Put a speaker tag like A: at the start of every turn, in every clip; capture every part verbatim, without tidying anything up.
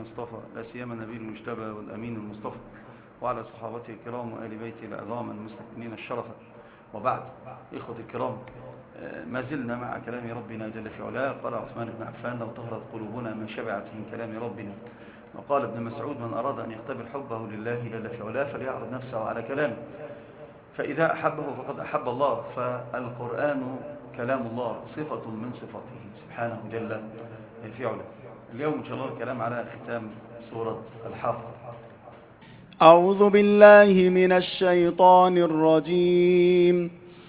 A: اصطفى، لا سيما النبي المجتبى والأمين المصطفى، وعلى صحابته الكرام وآل بيته العظام المستكملين الشرفة. وبعد، إخوة الكرام، ما زلنا مع كلام ربنا جل في علاه. قال عثمان بن عفان: لو طهرت قلوبنا ما شبعت من كلام ربنا. وقال ابن مسعود: من أراد أن يختبر حبه لله جل في علاه فليعرض نفسه على كلامه، فإذا أحبه فقد أحب الله. فالقرآن كلام الله، صفة من صفاته سبحانه جل في علاه. اليوم إن شاء الله الكلام على ختام سورة الحاقة.
B: أعوذ بالله من الشيطان الرجيم.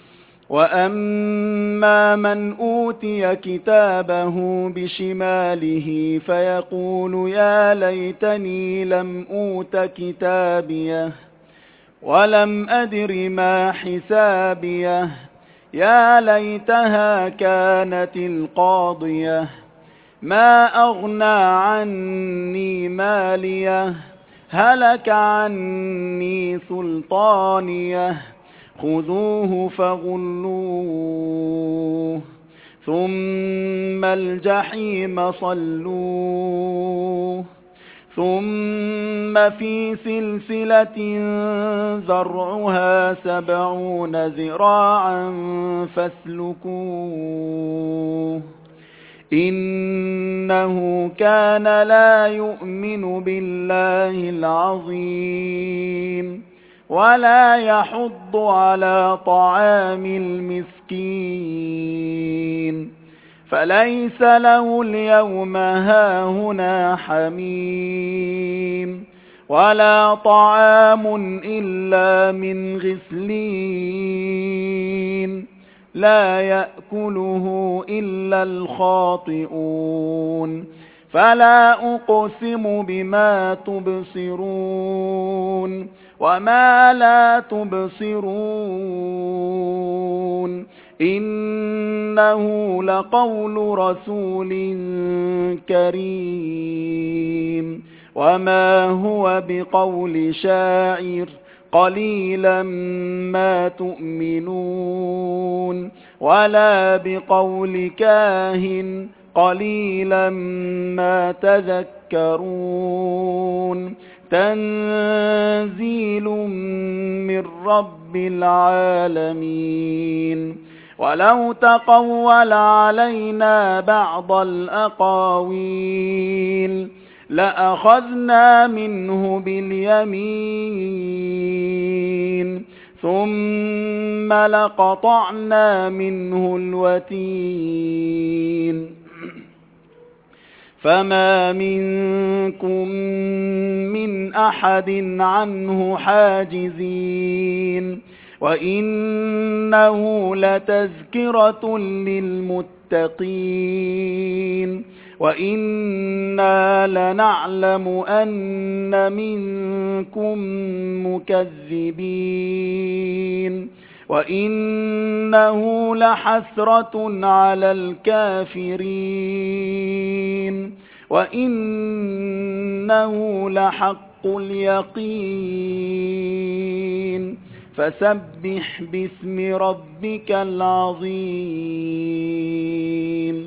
B: وأما من أوتي كتابه بشماله فيقول يا ليتني لم أوت كتابيه ولم أدر ما حسابيه يا ليتها كانت القاضية ما أغنى عني ماليه هلك عني سلطانيه خذوه فغلوه ثم الجحيم صلوه ثم في سلسلة ذرعها سبعون ذراعا فاسلكوه إنه كان لا يؤمن بالله العظيم ولا يحض على طعام المسكين فليس له اليوم هاهنا حميم ولا طعام إلا من غسلين لا يأكله إلا الخاطئون فلا أقسم بما تبصرون وما لا تبصرون إنه لقول رسول كريم وما هو بقول شاعر قليلا ما تؤمنون ولا بقول كاهن قليلا ما تذكرون تنزيل من رب العالمين ولو تقول علينا بعض الأقاويل لأخذنا منه باليمين ثم لقطعنا منه الوتين فما منكم من أحد عنه حاجزين وإنه لتذكرة للمتقين وإنا لنعلم أن منكم مكذبين وإنه لحسرة على الكافرين وإنه لحق اليقين فسبح باسم ربك العظيم.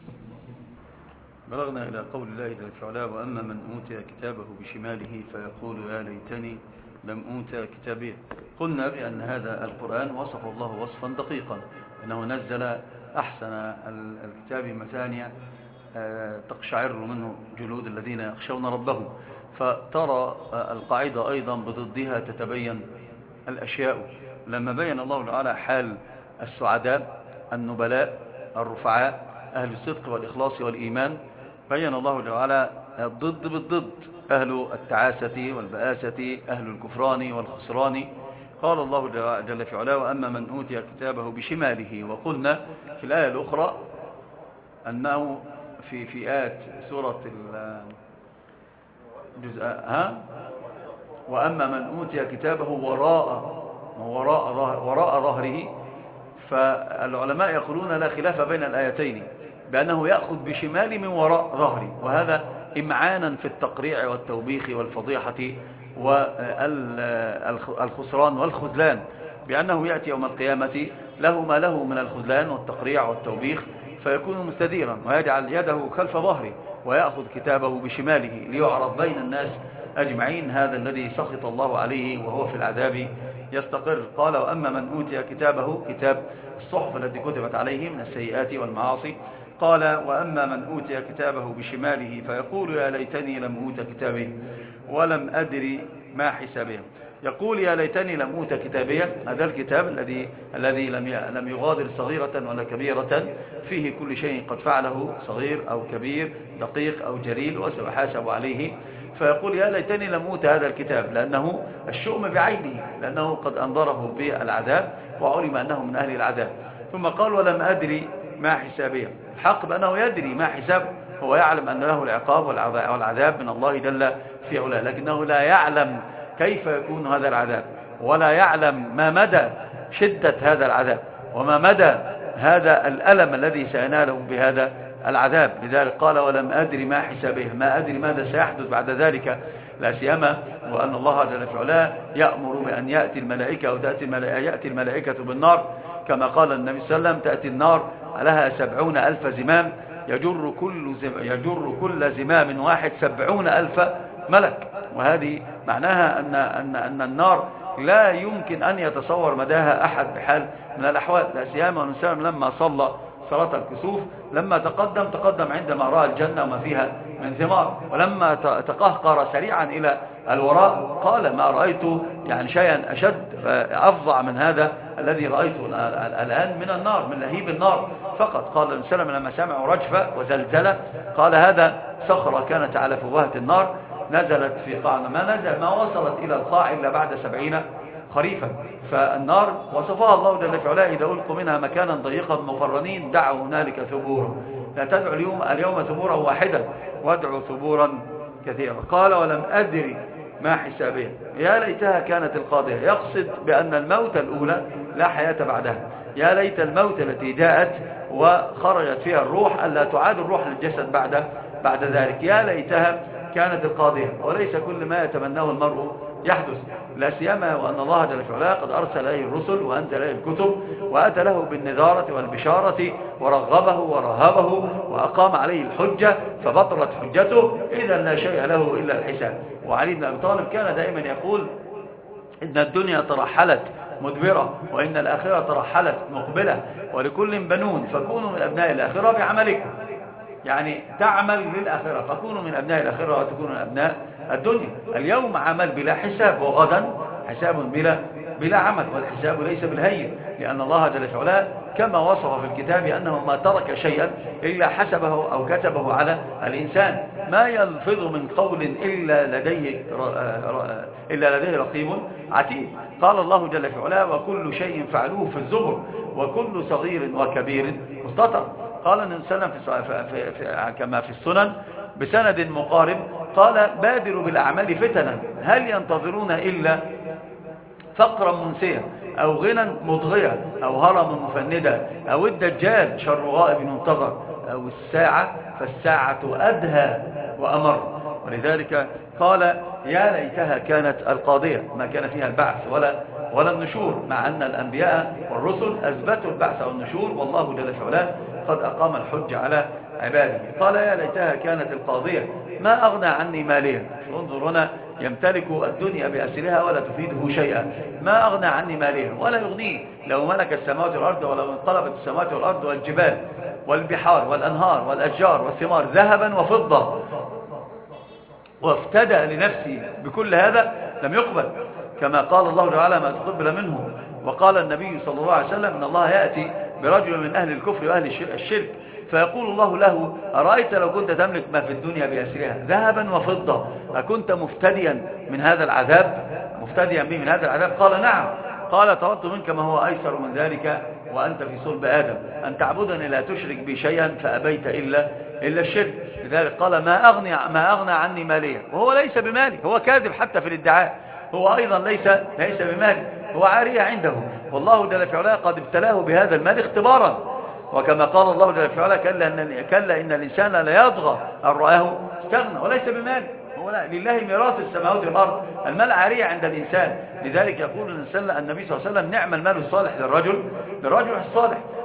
A: بلغنا إلى قول الله جل في علاه: وأما من أوتي كتابه بشماله فيقول يا ليتني لم أوت كتابيه. قلنا بأن هذا القرآن وصف الله وصفا دقيقا، أنه نزل أحسن الكتاب مثانية تقشعر منه جلود الذين يخشون ربهم. فترى القاعدة أيضا بضدها تتبين الأشياء. لما بين الله تعالى حال السعداء النبلاء الرفعاء أهل الصدق والإخلاص والإيمان، بين الله تعالى الضد بالضد، أهل التعاسة والبآسة، أهل الكفران والخسران. قال الله جل في علاه: وأما من أوتي كتابه بشماله. وقلنا في الآية الأخرى أنه في في آيات سورة الجزء ها وأما من أوتي كتابه وراء وراء وراء ظهره. فالعلماء يقولون لا خلاف بين الآيتين بأنه يأخذ بشمال من وراء ظهري، وهذا إمعانا في التقريع والتوبيخ والفضيحة والخسران والخذلان، بأنه يأتي يوم القيامة له ما له من الخذلان والتقريع والتوبيخ، فيكون مستديرا ويجعل يده خلف ظهره ويأخذ كتابه بشماله ليعرض بين الناس أجمعين، هذا الذي سخط الله عليه وهو في العذاب يستقر. قال وأما من أوتي كتابه، كتاب الصحف التي كتبت عليه من السيئات والمعاصي، قال وأما من أوتي كتابه بشماله فيقول يا ليتني لم أوت كتابه ولم أدري ما حسابه. يقول يا ليتني لم أوت كتابيه، هذا الكتاب الذي الذي لم لم يغادر صغيرة ولا كبيرة، فيه كل شيء قد فعله صغير أو كبير، دقيق أو جليل، وسيحاسب عليه. فيقول يا ليتني لم أوت هذا الكتاب، لأنه الشؤم بعينه، لأنه قد أنظره بالعذاب وعلم أنه من أهل العذاب. ثم قال ولم أدري ما حسابيه، الحق بأنه يدري ما حسابه، هو يعلم أن له العقاب والعذاب من الله جل في علاه، لكنه لا يعلم كيف يكون هذا العذاب، ولا يعلم ما مدى شدة هذا العذاب وما مدى هذا الألم الذي سيناله بهذا العذاب. لذلك قال ولم أدري ما حسابه، ما أدري ماذا سيحدث بعد ذلك، لا سيما وأن الله جل في علاه يأمر بأن يأتي الملائكة أو تأتي الملائكة, يأتي الملائكة بالنار، كما قال النبي صلى الله عليه وسلم تأتي النار لها سبعون ألف زمام، يجر كل, زم يجر كل زمام واحد سبعون ألف ملك. وهذه معناها أن, أن, أن النار لا يمكن أن يتصور مداها أحد بحال من الأحوال، لا سيما الإنسان لما صلى صلاة الكسوف لما تقدم تقدم عندما رأى الجنة وما فيها من ثمار، ولما تقهقر سريعا إلى الوراء قال ما رأيت يعني شيئا أشد أفظع من هذا الذي رأيته الآن من النار، من لهيب النار فقط. قال النبي صلى الله عليه وسلم لما سمعوا رجفة وزلزلة قال هذا صخرة كانت على فوهة النار نزلت في قاع، ما نزل ما وصلت إلى القاع إلا بعد سبعين خريفا. فالنار وصفها الله جل في علاه إذا ألقوا منها مكانا ضيقا مقرنين دعوا هنالك ثبورا، لا تدعوا اليوم, اليوم ثبورا واحدا وادعوا ثبورا كثيرا. قال ولم أدري ما حسابه، يا ليتها كانت القاضية، يقصد بأن الموت الأولى لا حياة بعدها، يا ليت الموت التي جاءت وخرجت فيها الروح ألا تعاد الروح للجسد بعد بعد ذلك، يا ليتها كانت القاضية. وليس كل ما يتمناه المرء يحدث، لا سيما وأن الله جل في علاه قد أرسل إليه الرسل وأنزل إليه الكتب وأتى له بالنذارة والبشارة ورغبه ورهبه وأقام عليه الحجة فبطلت حجته، إذا لا شيء له إلا الحساب. وعلي بن أبي طالب كان دائما يقول إن الدنيا ترحلت مدبرة وإن الآخرة ترحلت مقبلة، ولكل بنون فكونوا من أبناء الآخرة بعملكم، يعني تعمل للآخرة فكونوا من أبناء الآخرة وتكونوا من أبناء الدنيا. اليوم عمل بلا حساب، وغدا حساب بلا بلا عمل، والحساب ليس بالهين، لأن الله جل في علاه كما وصف في الكتاب أنه ما ترك شيئا إلا حسبه أو كتبه على الإنسان، ما يلفظ من قول إلا لديه إلا لديه رقيب عتيد. قال الله جل في علاه وكل شيء فعلوه في الزبر وكل صغير وكبير مستطر. قال النبي صلى الله عليه وسلم في في كما في السنن بسند مقارب قال بادروا بالأعمال فتنا هل ينتظرون إلا فقرا منسيا أو غنى مضغيا أو هرما مفندا أو الدجال شر غائب منتظر أو الساعة فالساعة أدهى وأمر. ولذلك قال يا ليتها كانت القاضية، ما كان فيها البعث ولا ولا النشور، مع أن الأنبياء والرسل أثبتوا البعث والنشور، والله جل في علاه قد أقام الحج على عباده. قال يا ليتها كانت القاضية ما أغنى عني مالية، انظر هنا يمتلك الدنيا بأسرها ولا تفيده شيئا، ما أغنى عني مالية ولا يغنيه لو ملك السماوات والأرض ولو انقلبت السماوات والأرض والجبال والبحار والأنهار والأشجار والثمار ذهبا وفضة وافتدى لنفسي بكل هذا لم يقبل، كما قال الله تعالى ما تقبل منه. وقال النبي صلى الله عليه وسلم ان الله يأتي برجل من أهل الكفر وأهل الشرك فيقول الله له أرأيت لو كنت تملك ما في الدنيا بأسرها ذهبا وفضة أكنت مفتديا من هذا العذاب مفتديا به من هذا العذاب؟ قال نعم. قال طلبت منك ما هو أيسر من ذلك وأنت في صلب آدم أن تعبدني لا تشرك بي شيئا فأبيت إلا إلا الشرك. لذلك قال ما أغني ما أغنى عني ماليا، وهو ليس بمالي، هو كاذب حتى في الادعاء، هو أيضا ليس ليس بمالي، هو عارية عنده، والله جل في علاه قد ابتلاه بهذا المال اختبارا. وكما قال الله جل في علاه كلا إن, كلا إن الإنسان لا يطغى أن رآه استغنى، وليس بمال، هو لا لله ميراث السماوات والأرض، المال عارية عند الإنسان. لذلك يقول النبي صلى الله عليه وسلم نعم المال الصالح للرجل للرجل الصالح.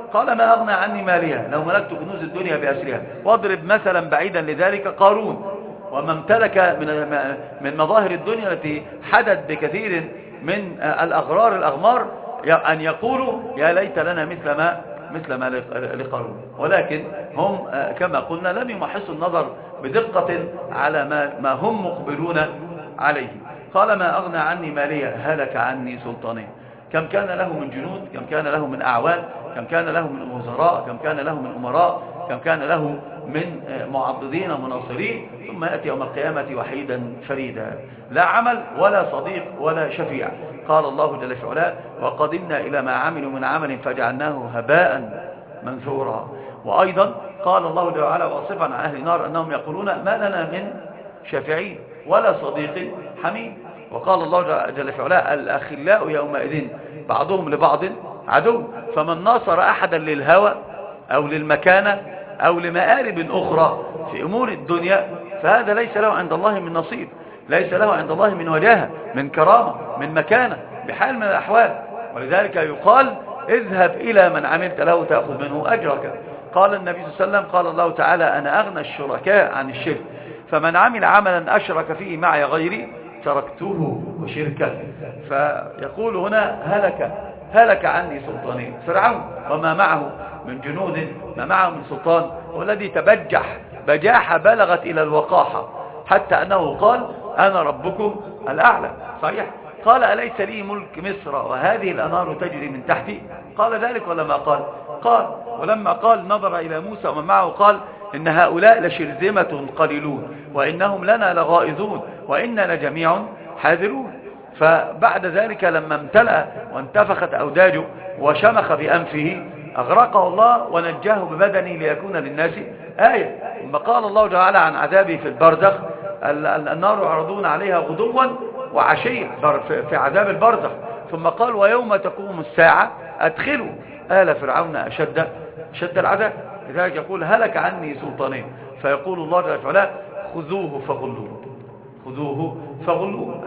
A: قال ما أغنى عني مالية لو ملكت كنوز الدنيا بأسرها. واضرب مثلا بعيدا لذلك قارون وما امتلك من من مظاهر الدنيا التي حدت بكثير من الأغرار الأغمار أن يقولوا يا ليت لنا مثل ما مثل ما لقارون، ولكن هم كما قلنا لم يمحصوا النظر بدقة على ما ما هم مقبلون عليه. قال ما أغنى عني مالية هلك عني سلطاني. كم كان له من جنود، كم كان له من أعوان، كم كان له من وزراء، كم كان له من أمراء، كم كان له من معضدين مناصرين، ثم يأتي يوم القيامة وحيدا فريدا لا عمل ولا صديق ولا شفيع. قال الله جل في علاه وقدمنا إلى ما عملوا من عمل فجعلناه هباء منثورا. وأيضا قال الله جل وعلا واصفا عن أهل النار أنهم يقولون ما لنا من شافعين ولا صديق حميم. وقال الله جل في علاه الأخلاء يومئذ بعضهم لبعض عدو، فمن ناصر أحدا للهوى أو للمكانة أو لمآرب أخرى في أمور الدنيا فهذا ليس له عند الله من نصيب، ليس له عند الله من وجاهة، من كرامة، من مكانة، بحال من الأحوال. ولذلك يقال اذهب إلى من عملت له تأخذ منه أجرك. قال النبي صلى الله عليه وسلم قال الله تعالى أنا أغنى الشركاء عن الشرك، فمن عمل عملا أشرك فيه معي غيري تركته وشركه. فيقول هنا هلك هلك عني سلطاني. فرعون وما معه من جنود، ما معه من سلطان، والذي تبجح بجاحة بلغت إلى الوقاحة حتى أنه قال أنا ربكم الأعلى. صحيح؟ قال أليس لي ملك مصر وهذه الأنهار تجري من تحتي؟ قال ذلك ولا ما قال؟ قال. ولما قال نظر إلى موسى ومن معه قال إن هؤلاء لشرذمة قليلون وإنهم لنا لغائظون وإننا لجميع حاذرون. فبعد ذلك لما امتلأ وانتفخت أوداجه وشمخ بأنفه أغرقه الله ونجاه ببدنه ليكون للناس آية. ثم قال الله تعالى عن عذابه في البرزخ النار يعرضون عليها غدوا وعشيا في عذاب البرزخ. ثم قال ويوم تقوم الساعة أدخلوا آل فرعون أشد شد العذاب. لذلك يقول هلك عني سلطانين. فيقول الله جل وعلا خذوه فغلوه خذوه فغلوه.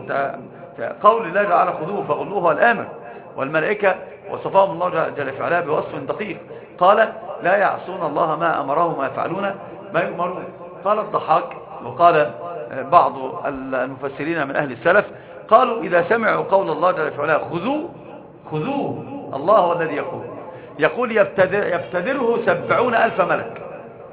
A: قول الله تعالى خذوه فغلوه هو الآمر، والملائكة وصفهم الله جل وعلا بوصف دقيق. قال لا يعصون الله ما أمرهم ويفعلون ما يؤمرون. قال الضحاك وقال بعض المفسرين من أهل السلف قالوا إذا سمعوا قول الله جل وعلا خذوه خذوه الله هو الذي يقول يقول يبتدر يبتدره سبعون ألف ملك،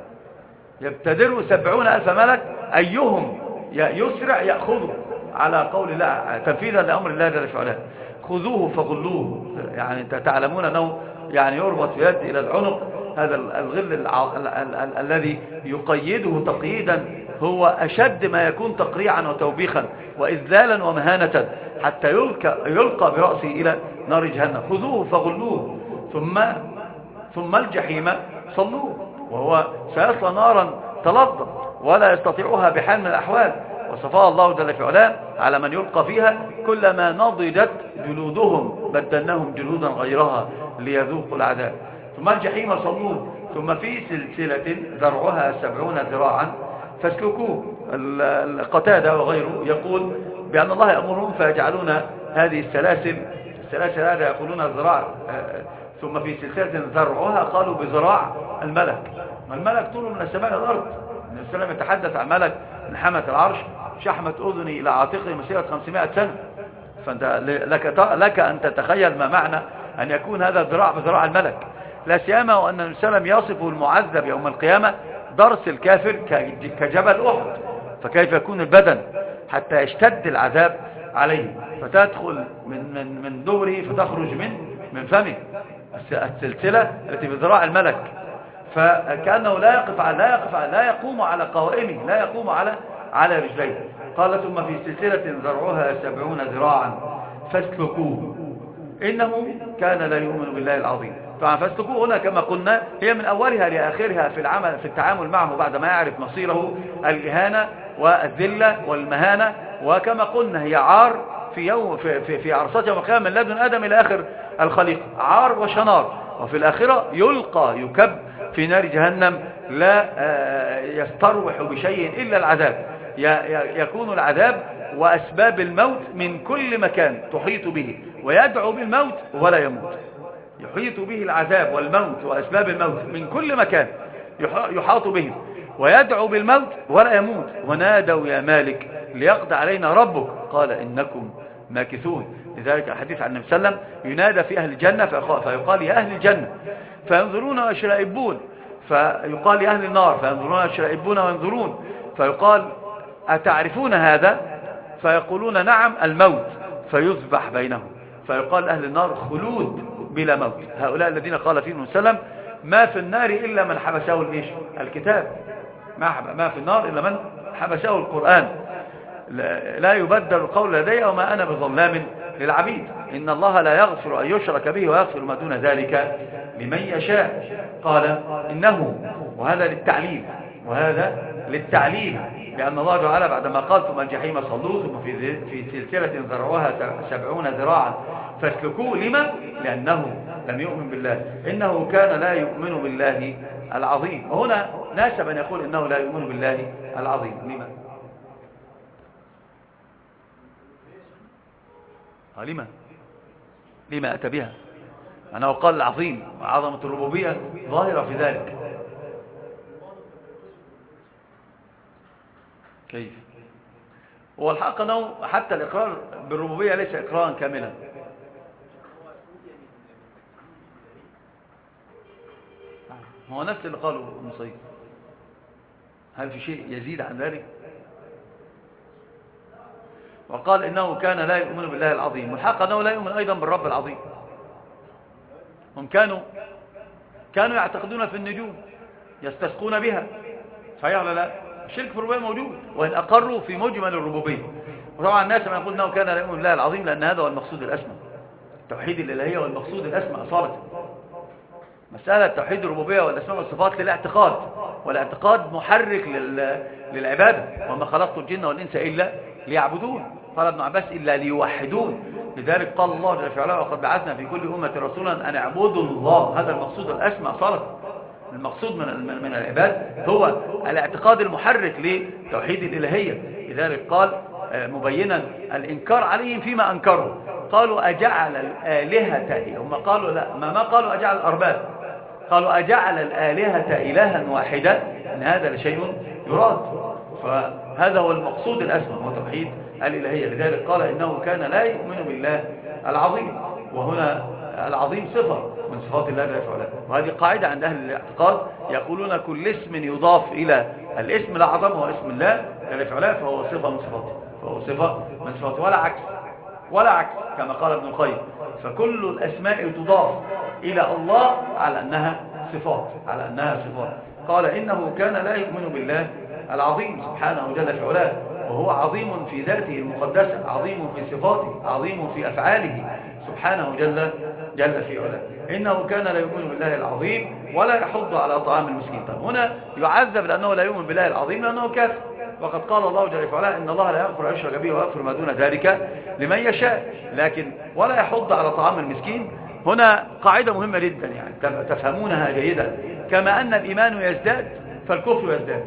A: يبتدره سبعون ألف ملك أيهم يسرع يأخذه على قول الله تنفيذا لأمر الله جل وعلا. خذوه فغلوه، يعني تعلمون أنه يعني يربط يد إلى العنق. هذا الغل الذي يقيده تقييدا هو أشد ما يكون تقريعا وتوبيخا وإذلالا ومهانة حتى يلقى, يلقى برأسه إلى نار جهنم. خذوه فغلوه ثم ثم الجحيم صلوه، وهو سيصل نارا تلظى ولا يستطيعها بحال من الأحوال. وصفاها الله جل في علاه على من يلقى فيها كلما نضجت جلودهم بدلناهم جلودا غيرها ليذوقوا العذاب. ثم الجحيم صلوه ثم في سلسلة ذرعها سبعون ذراعا فاسلكوه. القتادة وغيره يقول بأن الله يأمرهم فيجعلون هذه السلاسل السلاسل هذا يقولون الذراع ثم في سلسلة ذرعها قالوا بذراع الملك. ما الملك طوله من السماء إلى الأرض. النبي صلى الله عليه وسلم يتحدث عن ملك من حمة العرش شحمة أذني إلى عاتقه مسيرة خمسمائة سنة. فأنت لك, لك أن تتخيل ما معنى أن يكون هذا الذراع بذراع الملك. لا سيما وأن النبي صلى الله عليه وسلم يصف المعذب يوم القيامة درس الكافر كجبل أحد، فكيف يكون البدن حتى يشتد العذاب عليه فتدخل من من من دبره فتخرج من من فمه السلسلة التي بذراع الملك. فكأنه لا يقف على لا يقف على لا يقوم على قوائمه، لا يقوم على على رجليه. قال ثم في سلسلة ذرعها سبعون ذراعا فاسلكوه إنه كان لا يؤمن بالله العظيم. طبعا فاسلكوه هنا كما قلنا هي من أولها لآخرها في العمل في التعامل معه بعد ما يعرف مصيره الإهانة والذلة والمهانة. وكما قلنا هي عار في يوم في في, في عرصات يوم القيامة من لدن آدم إلى آخر الخليقة، عار وشنار. وفي الآخرة يلقى يكب في نار جهنم لا يستروح بشيء إلا العذاب. يكون العذاب وأسباب الموت من كل مكان تحيط به ويدعو بالموت ولا يموت. يحيط به العذاب والموت وأسباب الموت من كل مكان، يحاط بهم ويدعو بالموت ولا يموت. ونادوا يا مالك ليقضي علينا ربك قال إنكم ماكثون. لذلك الحديث عن النبي صلى الله عليه وسلم ينادى في أهل الجنة فيقال يا أهل الجنة فينظرون ويشرئبون، فيقال يا أهل النار فينظرون ويشرئبون وينظرون، فيقال أتعرفون هذا؟ فيقولون نعم الموت، فيذبح بينهم، فيقال أهل النار خلود بلا موت. هؤلاء الذين قال فيهم وسلم ما في النار إلا من حبسه الإيش الكتاب، ما في النار إلا من حبسه القرآن، لا يبدل القول لدي وما أنا بظلام للعبيد. إن الله لا يغفر أن يشرك به ويغفر ما دون ذلك لمن يشاء. قال إنه، وهذا للتعليل، وهذا للتعليل لأن الله تعالى بعدما قال ثم الجحيم صلوه ثم في في سلسلة ذرعها سبعون ذراعا فاسلكوه. لما؟ لأنه لم يؤمن بالله، إنه كان لا يؤمن بالله العظيم. وهنا ناسب أن يقول إنه لا يؤمن بالله العظيم. لما؟ لما لما أتى بها؟ أنه قال العظيم وعظمة الربوبية ظاهرة في ذلك. كيف؟ هو الحق أنه حتى الإقرار بالربوبية ليس إقرارا كاملا. هو نفس اللي قاله المصيب. هل في شيء يزيد عن ذلك؟ وقال إنه كان لا يؤمن بالله العظيم، والحق أنه لا يؤمن أيضا بالرب العظيم. هم كانوا كانوا يعتقدون في النجوم يستسقون بها، صحيح ولا لا؟ الشرك في الربوبية موجود، وإن أقروا في مجمل الربوبية. وطبعا الناس ما يقول أنه كان لا يؤمن بالله العظيم لأن هذا هو المقصود الأسمى. توحيد الإلهية والمقصود الأسمى أصالة. مسألة توحيد الربوبية والأسماء والصفات للاعتقاد، والاعتقاد محرك للعبادة. وما خلقت الجن والإنس إلا ليعبدون. قال ابن عباس إلا ليوحدون. لذلك قال الله جل في علاه وقد بعثنا في كل أمة رسولا أن اعبدوا الله. هذا المقصود الأسمى أصالة. المقصود من من العباد هو الاعتقاد المحرك لتوحيد الإلهية. لذلك قال مبينا الإنكار عليهم فيما أنكروا، قالوا أجعل الآلهة، هم قالوا لا، ما ما قالوا أجعل الأرباب، قالوا أجعل الآلهة إلها واحدا، إن هذا لشيء يراد. فهذا هو المقصود الأسمى، هو توحيد الإلهية. لذلك قال إنه كان لا يؤمن بالله العظيم. وهنا العظيم صفة من صفات الله جل وعلا، وهذه قاعدة عند أهل الاعتقاد، يقولون كل اسم يضاف إلى الاسم الأعظم هو اسم الله جل وعلا فهو صفة من صفاته، فهو صفة من صفاته، ولا عكس، ولا عكس كما قال ابن القيم. فكل الأسماء تضاف إلى الله على أنها صفات، على أنها صفات. قال إنه كان لا يؤمن بالله العظيم سبحانه جل وعلا، وهو عظيم في ذاته المقدسة، عظيم في صفاته، عظيم في أفعاله سبحانه جل جل في علاه. إنه كان لا يؤمن بالله العظيم ولا يحض على طعام المسكين. طيب هنا يعذب لأنه لا يؤمن بالله العظيم لأنه كافر، وقد قال الله جل وعلا إن الله لا يغفر أن يشرك به ويغفر ما دون ذلك لمن يشاء. لكن ولا يحض على طعام المسكين هنا قاعدة مهمة جدا، يعني تفهمونها جيدا. كما أن الإيمان يزداد فالكفر يزداد،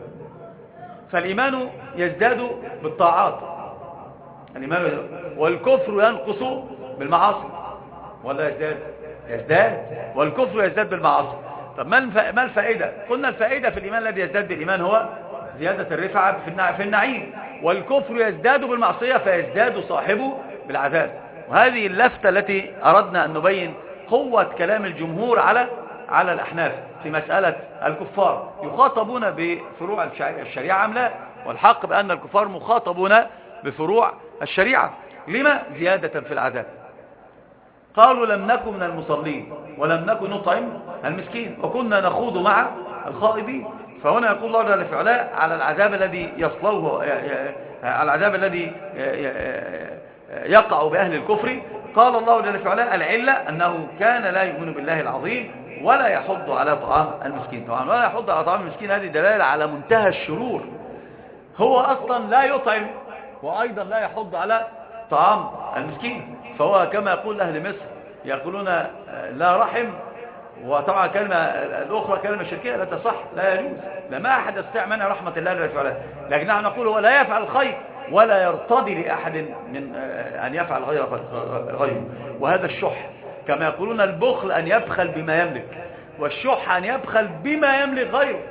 A: فالإيمان يزداد بالطاعات، الإيمان والكفر ينقص بالمعاصي، ولا يزداد؟ يزداد، والكفر يزداد بالمعاصي. طب ما الفائدة؟ قلنا الفائدة في الإيمان الذي يزداد بالإيمان هو زيادة الرفعة في النعيم، والكفر يزداد بالمعصية فيزداد صاحبه بالعذاب. وهذه اللفتة التي أردنا أن نبين قوة كلام الجمهور على على الأحناف في مسألة الكفار يخاطبون بفروع الشريعة أم لا؟ والحق بأن الكفار مخاطبون بفروع الشريعة. لما؟ زيادة في العذاب. قالوا لم نكن من المصلين ولم نكن نطعم المسكين وكنا نخوض مع الخائضين. فهنا يقول الله جل وعلا على العذاب الذي يصلوه، على العذاب الذي يقع بأهل الكفر. قال الله جل وعلا العلة أنه كان لا يؤمن بالله العظيم ولا يحض على طعام المسكين. طبعا ولا يحض على طعام المسكين هذه دلالة على منتهى الشرور. هو أصلا لا يطعم وأيضا لا يحض على طعام المسكين، فهو كما يقول أهل مصر يقولون لا رحم. وطبعا كلمة الأخرى كلمة شركية لا تصح، لا يجوز، لما أحد يستطيع منع رحمة الله جل وعلا. لكن نحن نقول هو لا يفعل الخير ولا يرتضي لأحد من أن يفعل غيره. وهذا الشح كما يقولون البخل أن يبخل بما يملك، والشح أن يبخل بما يملك غيره،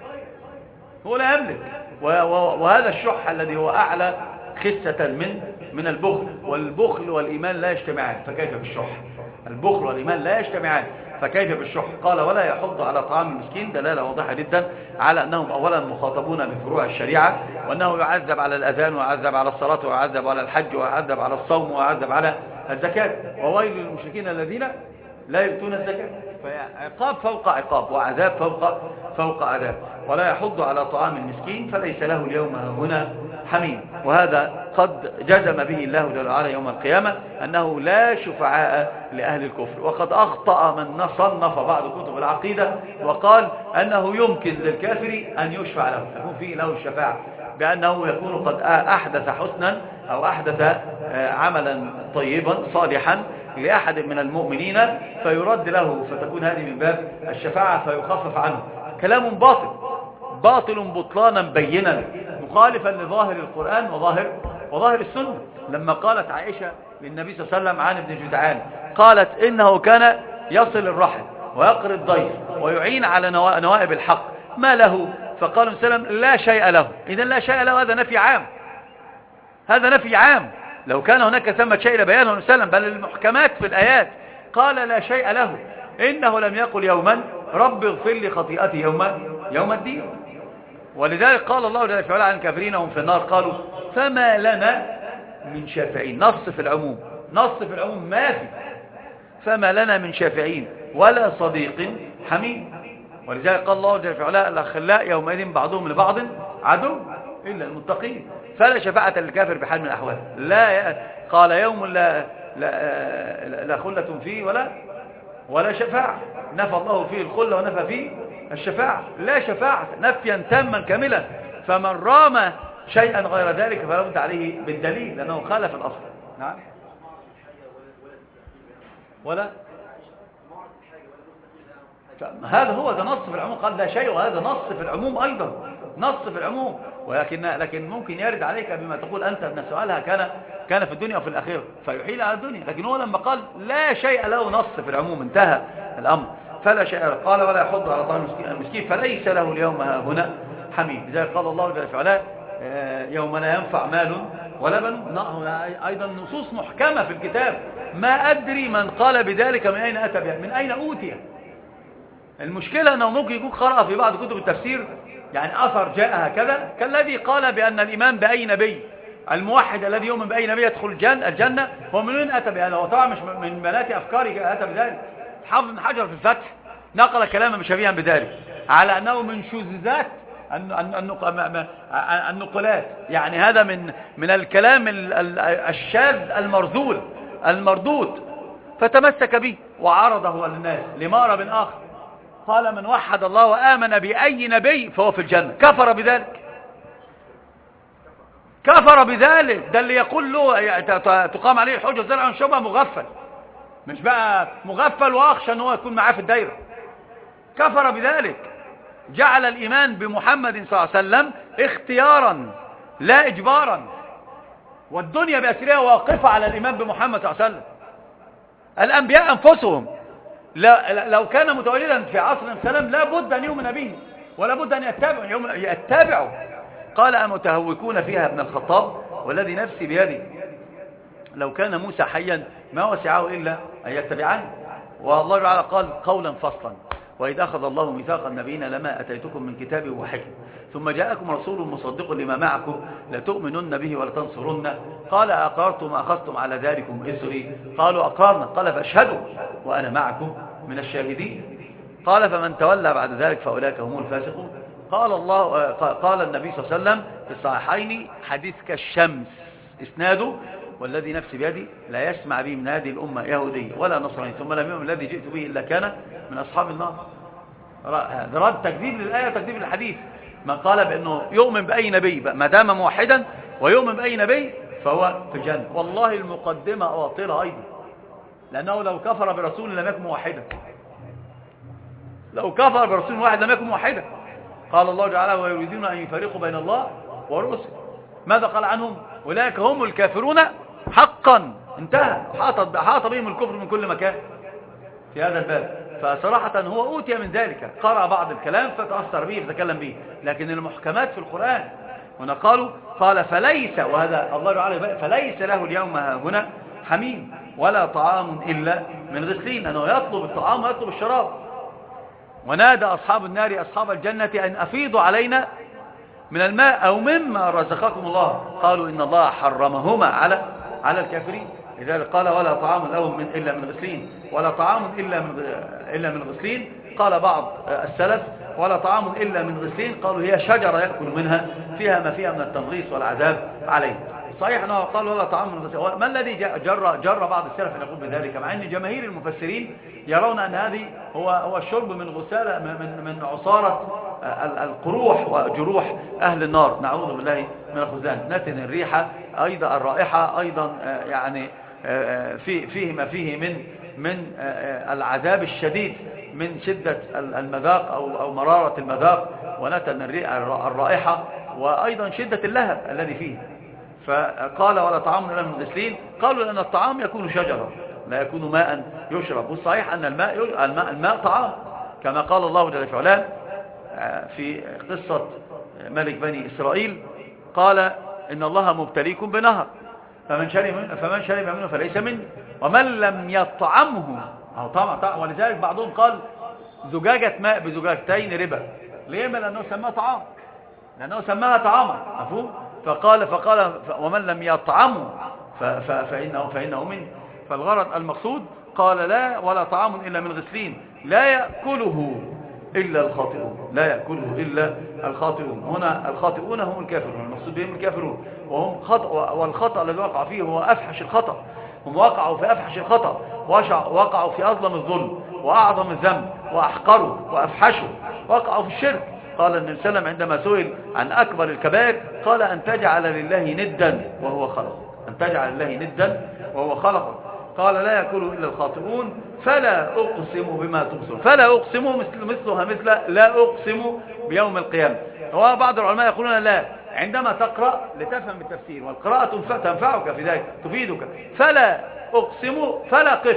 A: هو لا يملك. وهذا الشح الذي هو أعلى خسة من من البخل، والبخل والإيمان لا يجتمعان، فكيف بالشح؟ البخل والإيمان لا يجتمعان، فكيف بالشح؟ قال ولا يحض على طعام المسكين، دلالة واضحة جدا على أنهم أولا مخاطبون بفروع الشريعة، وأنه يعذب على الأذان ويعذب على الصلاة ويعذب على الحج ويعذب على الصوم ويعذب على الزكاة، وويل للمشركين الذين لا يؤتون الزكاة. فعقاب فوق عقاب وعذاب فوق فوق عذاب. ولا يحض على طعام المسكين فليس له اليوم هنا حميم. وهذا قد جزم به الله جل وعلا يوم القيامة أنه لا شفعاء لأهل الكفر. وقد أخطأ من صنف بعض كتب العقيدة وقال أنه يمكن للكافر أن يشفع له، يكون فيه له الشفاعة، بأنه يكون قد أحدث حسنا أو أحدث عملا طيبا صالحا لأحد من المؤمنين فيرد له، فتكون هذه من باب الشفاعة فيخفف عنه. كلام باطل باطل بطلانا بينا مخالفا لظاهر القرآن وظاهر وظاهر السنة. لما قالت عائشة للنبي صلى الله عليه وسلم عن ابن جدعان، قالت إنه كان يصل الرحم ويقري الضيف ويعين على نوائب الحق، ما له؟ فقال النبي صلى الله عليه وسلم لا شيء له. إذن لا شيء له هذا نفي عام، هذا نفي عام. لو كان هناك ثمة شيء لبيانه النبي صلى الله عليه وسلم، بل المحكمات في الآيات قال لا شيء له، إنه لم يقل يوما رب اغفر لي خطيئتي يوم يوم الدين. ولذلك قال الله جل وعلا عن الكافرين هم في النار قالوا فما لنا من شافعين. نص في العموم، نص في العموم ما في فما لنا من شافعين ولا صديق حميم. ولذلك قال الله جل وعلا الأخلاء يومئذ بعضهم لبعض عدو إلا المتقين. فلا شفاعة للكافر بحال من الأحوال. لا قال يوم لا لا, لا خلة فيه ولا ولا شفاعة، نفى الله فيه الخلة ونفى فيه الشفاعة. لا شفاعة نفيا تاما كاملا. فمن رام شيئا غير ذلك فلا بد عليه بالدليل لأنه خالف الأصل. نعم. ولا هذا هو ده نص في العموم، قال لا شيء، وهذا نص في العموم أيضا، نص في العموم. ولكن لكن ممكن يرد عليك بما تقول أنت أن سؤالها كان كان في الدنيا وفي الآخرة فيحيل على الدنيا. لكن هو لما قال لا شيء له نص في العموم انتهى الأمر. فلا شيء له. قال ولا يحض على طعام المسكين فليس له اليوم هنا حميم. لذلك قال الله جل وعلا يوم لا ينفع مال ولا بنون. أيضا نصوص محكمة في الكتاب. ما أدري من قال بذلك من أين أتى بها، من أين أوتي. المشكلة أنه ممكن يكون قرأ في بعض كتب التفسير يعني أثر جاء هكذا كالذي قال بأن الإيمان بأي نبي، الموحد الذي يؤمن بأي نبي يدخل الجنة, الجنة هو من وين أتى بهذا؟ وطبعا مش من بنات أفكاري أتى بذلك. حافظ بن حجر في الفتح نقل كلاما مشابها بذلك على أنه من شذوذات النقلات، يعني هذا من من الكلام الشاذ المرذول المردود، فتمسك به وعرضه للناس لمارة آخر قال من وحد الله وآمن بأي نبي فهو في الجنة. كفر بذلك، كفر بذلك. ده اللي يقول له تقام عليه الحجة زرع عن شبه مغفل، مش بقى مغفل وأخشى أنه يكون معاه في الدائرة. كفر بذلك، جعل الإيمان بمحمد صلى الله عليه وسلم اختيارا لا إجبارا، والدنيا بأسرها واقفة على الإيمان بمحمد صلى الله عليه وسلم. الأنبياء أنفسهم لو كان متولدا في عصر السلام لا بد أن يؤمن به ولا بد أن يتبعوا يتبعوا. قال أمتهوكون فيها ابن الخطاب والذي نفسي بيده لو كان موسى حيا ما وسعه إلا أن يتبعني. والله تعالى قال قولا فصلا وإذ أخذ الله ميثاق النبيين لما أتيتكم من كتاب وحكم ثم جاءكم رسول مصدق لما معكم لتؤمنن به ولتنصرن قال أقررتم أخذتم على ذلكم إصري قالوا أقررنا قال فاشهدوا وأنا معكم من الشاهدين. قال فمن تولى بعد ذلك فأولئك هم الفاسقون. قال الله قال النبي صلى الله عليه وسلم في الصحيحين حديث كالشمس إسناده والذي نفسي بيدي لا يسمع به من هذه الأمة يهودي ولا نصراني ثم لم يؤمن الذي جئت به إلا كان من أصحاب النار. رد تكذيب للآية وتكذيب للحديث. من قال بأنه يؤمن بأي نبي ما دام موحدا ويؤمن بأي نبي فهو في الجنة. والله المقدمة باطلة أيضا، لأنه لو كفر برسول لم يكن موحدا، لو كفر برسول واحد لم يكن موحدا. قال الله تعالى ويريدون أن يفرقوا بين الله ورسله. ماذا قال عنهم؟ أولئك هم الكافرون حقا. انتهى، حاط بهم الكفر من كل مكان. في هذا الباب. فصراحة هو أوتي من ذلك، قرأ بعض الكلام فتأثر به فتكلم به، لكن المحكمات في القرآن هنا قالوا قال فليس، وهذا الله تعالى فليس له اليوم هنا حميم ولا طعام إلا من غسلين، أنه يطلب الطعام ويطلب الشراب. ونادى أصحاب النار أصحاب الجنة أن أفيضوا علينا من الماء أو مما رزقكم الله، قالوا إن الله حرمهما على على الكافرين. لذلك قال ولا طعام لهم من إلا من غسلين، ولا طعام إلا من إلا من غسلين. قال بعض السلف ولا طعام إلا من غسلين، قالوا هي شجرة يأكل منها فيها ما فيها من التنغيص والعذاب عليه. صحيح أنه قال ولا طعام من غسلين. ما الذي جر جر بعض السلف أن يقول بذلك، مع أن جماهير المفسرين يرون أن هذه هو هو الشرب من غسالة من من عصارة القروح وجروح أهل النار، نعوذ بالله من الخزان. نتن الريحة أيضا الرائحة أيضا يعني في فيه ما فيه من من العذاب الشديد من شدة المذاق أو أو مرارة المذاق، ونتن الرائحة وأيضا شدة اللهب الذي فيه. فقال ولا طعام إلا من غسلين، قالوا لأن الطعام يكون شجرة لا يكون ماء يشرب، والصحيح أن الماء الماء, الماء طعام، كما قال الله جل وعلا في قصة ملك بني إسرائيل قال إن الله مبتليكم بنهر فمن شرب منه فمن شرب منه فليس مني ومن لم يطعمه أو طعم طعم. ولذلك بعضهم قال زجاجة ماء بزجاجتين ربا، ليه؟ لأنه سماها طعام، لأنه سماها طعاما، مفهوم؟ فقال فقال ومن لم يطعمه فإنه فإنه مني. فالغرض المقصود قال لا ولا طعام إلا من غسلين لا يأكله إلا الخاطئون، لا يأكله إلا الخاطئون. هنا الخاطئون هم الكافرون، المقصود بهم الكافرون، وهم خطأ، والخطأ الذي وقع فيه هو أفحش الخطأ. هم وقعوا في أفحش الخطأ، وقعوا في أظلم الظلم وأعظم الذنب وأحقروا وأفحشوا، وقعوا في الشرك. قال النبي صلى الله عليه وسلم عندما سئل عن أكبر الكبائر قال أن تجعل لله ندا وهو خلق، أن تجعل لله ندا وهو خلق. قال لا يأكله إلا الخاطئون فلا أقسم بما تبصرون. فلا أقسم مثل مثلها مثل لا أقسم بيوم القيامة. وبعض العلماء يقولون لا، عندما تقرأ لتفهم التفسير، والقراءة تنفعك في ذلك تفيدك. فلا أقسم فلا قف،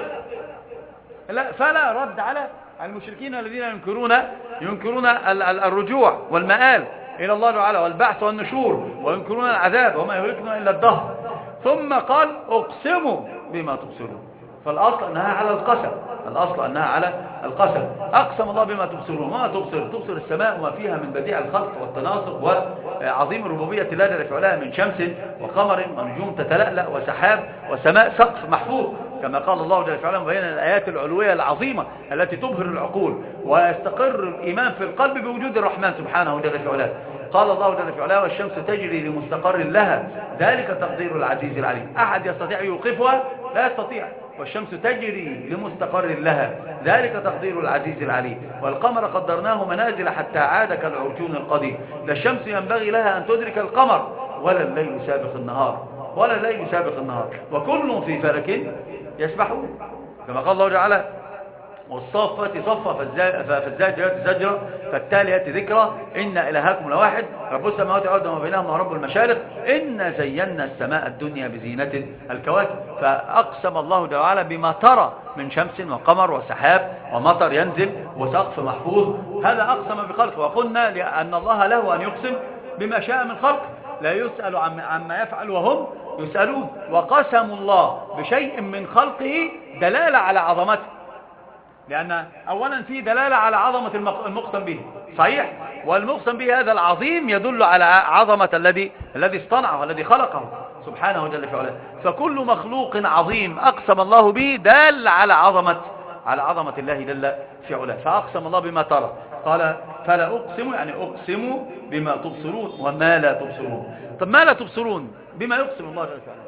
A: لا فلا رد على المشركين الذين ينكرون ينكرون الرجوع والمآل إلى الله تعالى والبعث والنشور، وينكرون العذاب وما يهلكنا إلا الدهر. ثم قال أقسم بما تبصرون، فالأصل أنها على القسم، الأصل أنها على القسم. أقسم الله بما تبصرون. ما تبصر؟ تبصر السماء وما فيها من بديع الخلق والتناسق وعظيم الربوبية الله جل وعلا من شمس وقمر ونجوم تتلألأ وسحاب وسماء سقف محفوظ، كما قال الله جل وعلا مبينا الآيات العلوية العظيمة التي تبهر العقول ويستقر الإيمان في القلب بوجود الرحمن سبحانه جل وعلا. قال الله جل وعلا والشمس تجري لمستقر لها ذلك تقدير العزيز العليم. أحد يستطيع يوقفها؟ لا يستطيع. والشمس تجري لمستقر لها ذلك تقدير العزيز العليم. والقمر قدرناه منازل حتى عاد كالعرجون القديم. لا الشمس ينبغي لها أن تدرك القمر ولا الليل سابق النهار ولا الليل سابق النهار وكل في فلك يسبحون، كما قال الله تعالى والصافات صفا فالزاجرات زجرا فالتاليات ذكرى إن إلهكم لواحد رب السماوات والأرض وما بينهما رب المشارق إن زينا السماء الدنيا بزينة الكواكب. فأقسم الله تعالى بما ترى من شمس وقمر وسحاب ومطر ينزل وسقف محفوظ، هذا أقسم بخلقه. وقلنا لأن الله له أن يقسم بما شاء من خلق، لا يسأل عما يفعل وهم يسألون. وقسم الله بشيء من خلقه دلالة على عظمته، لأن أولا فيه دلالة على عظمة المقسم به، صحيح، والمقسم به هذا العظيم يدل على عظمة الذي الذي اصطنعه والذي خلقه سبحانه جل وعلا. فكل مخلوق عظيم أقسم الله به دال على عظمة على عظمة الله جل في علاه. فأقسم الله بما ترى، قال فلا أقسم يعني أقسم بما تبصرون وما لا تبصرون. طب ما لا تبصرون بما يقسم الله جل وعلا؟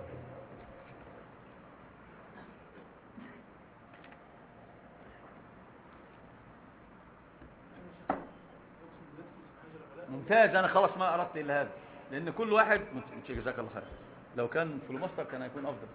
A: ممتاز. أنا خلاص ما أردت إلا هذا، لأن كل واحد جزاك الله خير، لو كان في المصدر كان يكون أفضل.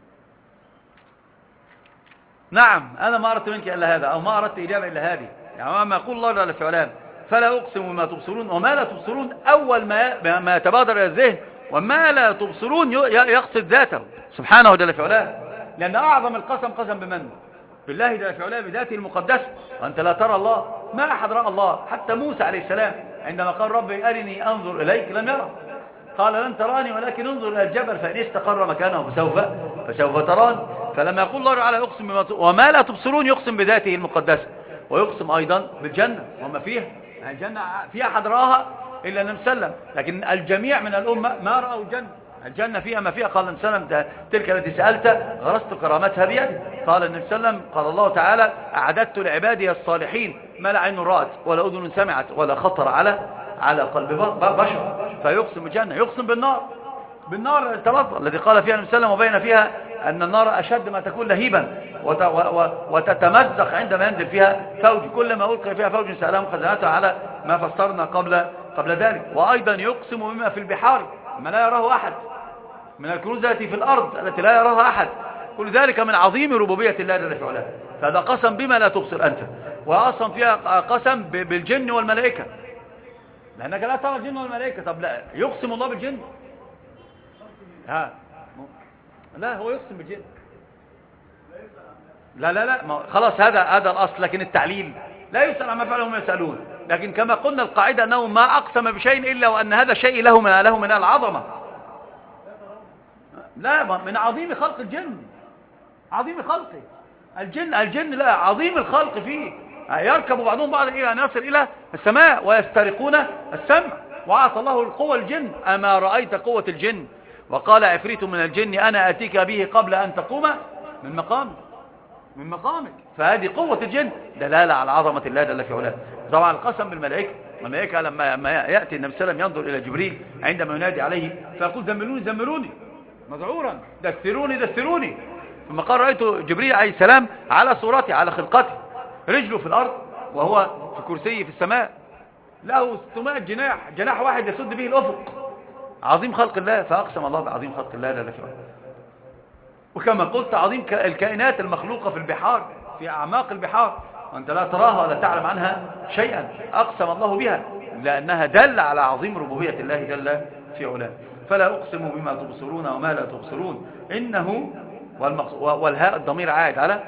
A: نعم أنا ما أردت منك إلا هذا، أو ما أردت إجابة إلا هذه. يعني ما يقول الله جل وعلا فلا أقسم بما تبصرون وما لا تبصرون، أول ما ما يتبادر إلى الذهن وما لا تبصرون يقصد ذاته سبحانه جل وعلا، لأن أعظم القسم قسم بمن؟ بالله جل في علاه بذاته المقدسة، وأنت لا ترى الله. ما أحد رأى الله، حتى موسى عليه السلام عندما قال ربي أرني أنظر إليك لم يرى، قال لن تراني ولكن انظر إلى الجبل فإن استقر مكانه فسوف فسوف تراني. فلما يقول الله تعالى يقسم بما وما لا تبصرون، يقسم بذاته المقدسة، ويقسم أيضا بالجنة وما فيها. الجنة في أحد رآها إلا النبي صلى الله عليه وسلم، لكن الجميع من الأمة ما رأوا الجنة. الجنة فيها ما فيها. قال النبي صلى الله عليه وسلم تلك التي سألت غرست كرامتها بيدي. قال النبي صلى الله عليه وسلم قال الله تعالى أعددت لعبادي الصالحين ما لا عين رأت ولا أذن سمعت ولا خطر على على قلب بشر. فيقسم بالجنة، يقسم بالنار، بالنار التلظى الذي قال فيها النبي صلى الله عليه وسلم وبين فيها أن النار أشد ما تكون لهيبا وتتمزق عندما ينزل فيها فوج، كلما ألقي فيها فوج سألهم خزنتها على ما فسرنا قبل قبل ذلك. وأيضا يقسم بما في البحار ما لا يراه أحد من الكنوز التي في الأرض التي لا يراها أحد، كل ذلك من عظيم ربوبية الله جل في علاه. فهذا قسم بما لا تبصر أنت، وأصلا فيها قسم بالجن والملائكة، لأنك لا ترى الجن والملائكة. طب لا يقسم الله بالجن؟ ها لا، هو يقسم بالجن. لا لا لا خلاص، هذا هذا الأصل. لكن التعليل لا يسأل عما فعلهم يسألون. لكن كما قلنا القاعدة أنه ما أقسم بشيء إلا وأن هذا شيء له من له من العظمة. لا، من عظيم خلق الجن، عظيم خلقه الجن الجن لا عظيم الخلق فيه. يركب بعضهم بعض إلى أن يصل إلى السماء ويسترقون السمع، وأعطى الله القوة الجن. أما رأيت قوة الجن؟ وقال عفريت من الجن أنا أتيك به قبل أن تقوم من مقامك من مقامك فهذه قوة الجن دلالة على عظمة الله جل في علاه. طبعا القسم بالملائكة، الملائكة لما يأتي النبي صلى الله عليه وسلم ينظر إلى جبريل عندما ينادي عليه فيقول زملوني زملوني مذعورا، دثروني دثروني. ثم قال رأيت جبريل عليه السلام على صورته على خلقته، رجله في الأرض وهو في كرسي في السماء، له ستمائة جناح، جناح واحد يسد به الأفق. عظيم خلق الله. فأقسم الله بعظيم خلق الله جل في علاه. وكما قلت عظيم الكائنات المخلوقة في البحار، في أعماق البحار، وأنت لا تراها ولا تعلم عنها شيئا، أقسم الله بها لأنها دل على عظيم ربوبية الله جل في علاه. فلا أقسم بما تبصرون وما لا تبصرون إنه والهاء الضمير عائد على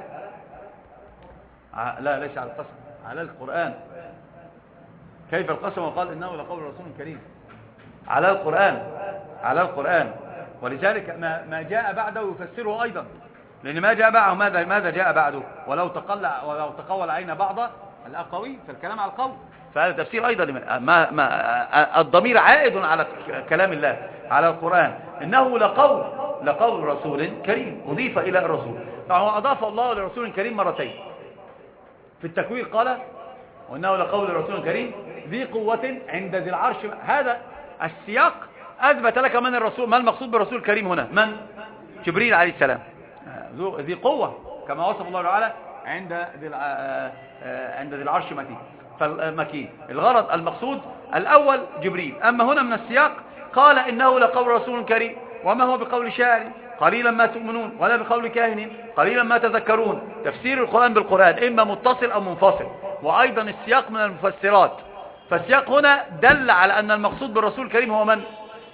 A: لا ليس على القسم، على القرآن. كيف القسم وقال إنه لقول رسول كريم؟ على القرآن، على القرآن. ولذلك ما, ما جاء بعده يفسره أيضا، لأن ما جاء بعده ماذا, ماذا جاء بعده؟ ولو تقل ولو تقول علينا بعض الأقاويل فالكلام على القول، فهذا تفسير أيضا. ما ما الضمير عائد على كلام الله على القرآن. إنه لقول لقول رسول كريم، أضيف إلى الرسول. فهو أضاف الله لرسول كريم مرتين في التكوير، قال وإنه لقول رسول كريم ذي قوة عند ذي العرش. هذا السياق أثبت لك من الرسول، ما المقصود بالرسول الكريم هنا؟ من؟ جبريل عليه السلام، ذي قوة كما وصف الله تعالى عند ذي عند ذي العرش مكين. فالمكين الغرض المقصود الأول جبريل. أما هنا من السياق قال إنه لقول رسول كريم وما هو بقول شاعر قليلا ما تؤمنون ولا بقول كاهن قليلا ما تذكرون. تفسير القرآن بالقرآن إما متصل أو منفصل، وأيضا السياق من المفسرات. فالسياق هنا دل على أن المقصود بالرسول الكريم هو من؟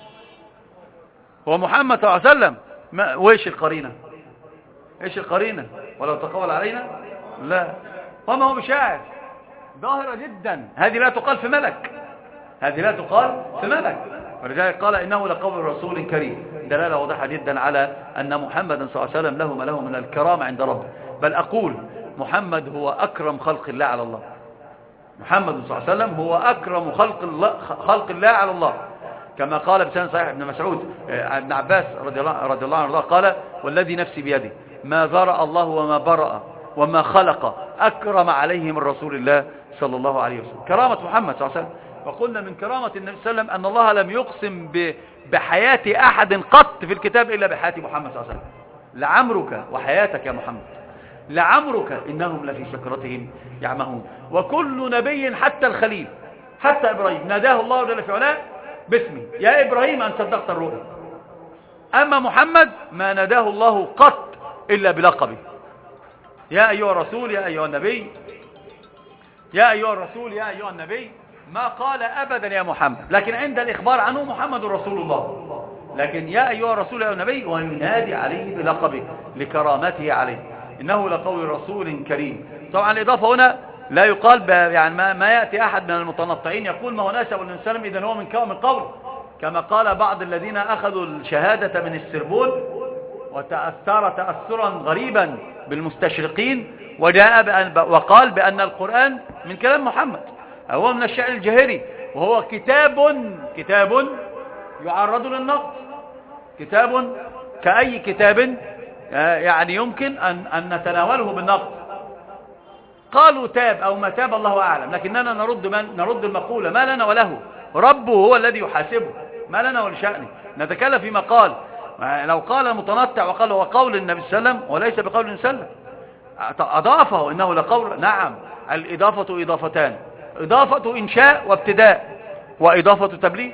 A: هو محمد صلى الله عليه وسلم. وإيش القرينة؟ إيش القرينة؟ ولو تقول علينا لا وما هو بشاعر، ظاهرة جدا. هذه لا تقال في ملك، هذه لا تقال في ملك. ولذلك قال إنه لقول رسول كريم، دلالة واضحة جدا على أن محمدا صلى الله عليه وسلم له ما له من الكرامة عند ربه. بل أقول محمد هو أكرم خلق الله على الله. محمد صلى الله عليه وسلم هو أكرم خلق الله, خلق الله على الله، كما قال بسند صحيح ابن مسعود ابن عباس رضي الله, رضي الله عنه قال والذي نفسي بيده ما ذرأ الله وما برأ وما خلق أكرم عليه من رسول الله صلى الله عليه وسلم. كرامة محمد صلى الله عليه وسلم. وقلنا من كرامة النبي صلى الله عليه وسلم أن الله لم يقسم بحياة أحد قط في الكتاب إلا بحياة محمد صلى الله عليه وسلم. لعمرك وحياتك يا محمد، لعمرك إنهم لفي سكرتهم يعمهون. وكل نبي حتى الخليل حتى إبراهيم ناداه الله جل في علاه باسمه يا إبراهيم أن صدقت الرؤيا. أما محمد ما ناداه الله قط إلا بلقبه يا أيها الرسول يا أيها النبي، يا أيها الرسول يا أيها النبي. ما قال أبدا يا محمد، لكن عند الإخبار عنه محمد رسول الله. لكن يا أيها الرسول يا أيها النبي وينادي عليه بلقبه لكرامته عليه. إنه لقول رسول كريم. طبعا الإضافة هنا لا يقال يعني ما, ما يأتي أحد من المتنطعين يقول ما هو ناسب النبي صلى الله عليه وسلم إذن هو من كون من قول، كما قال بعض الذين أخذوا الشهادة من السربون وتأثر تأثرا غريبا بالمستشرقين وجاء بأن وقال بأن القرآن من كلام محمد، هو من الشعر الجاهلي، وهو كتاب كتاب يعرض للنقد، كتاب كأي كتاب يعني يمكن أن, أن نتناوله بالنقد. قالوا تاب أو ما تاب الله أعلم، لكننا نرد, من نرد المقولة ما لنا وله، ربه هو الذي يحاسبه، ما لنا ولشأنه. نتكلم فيما قال. لو قال المتنطع وقال هو قول النبي صلى الله عليه وسلم وليس بقول النبي صلى الله عليه وسلم، أضافه إنه لقول. نعم، الإضافة إضافتان، إضافة إنشاء وابتداء، وإضافة تبليغ.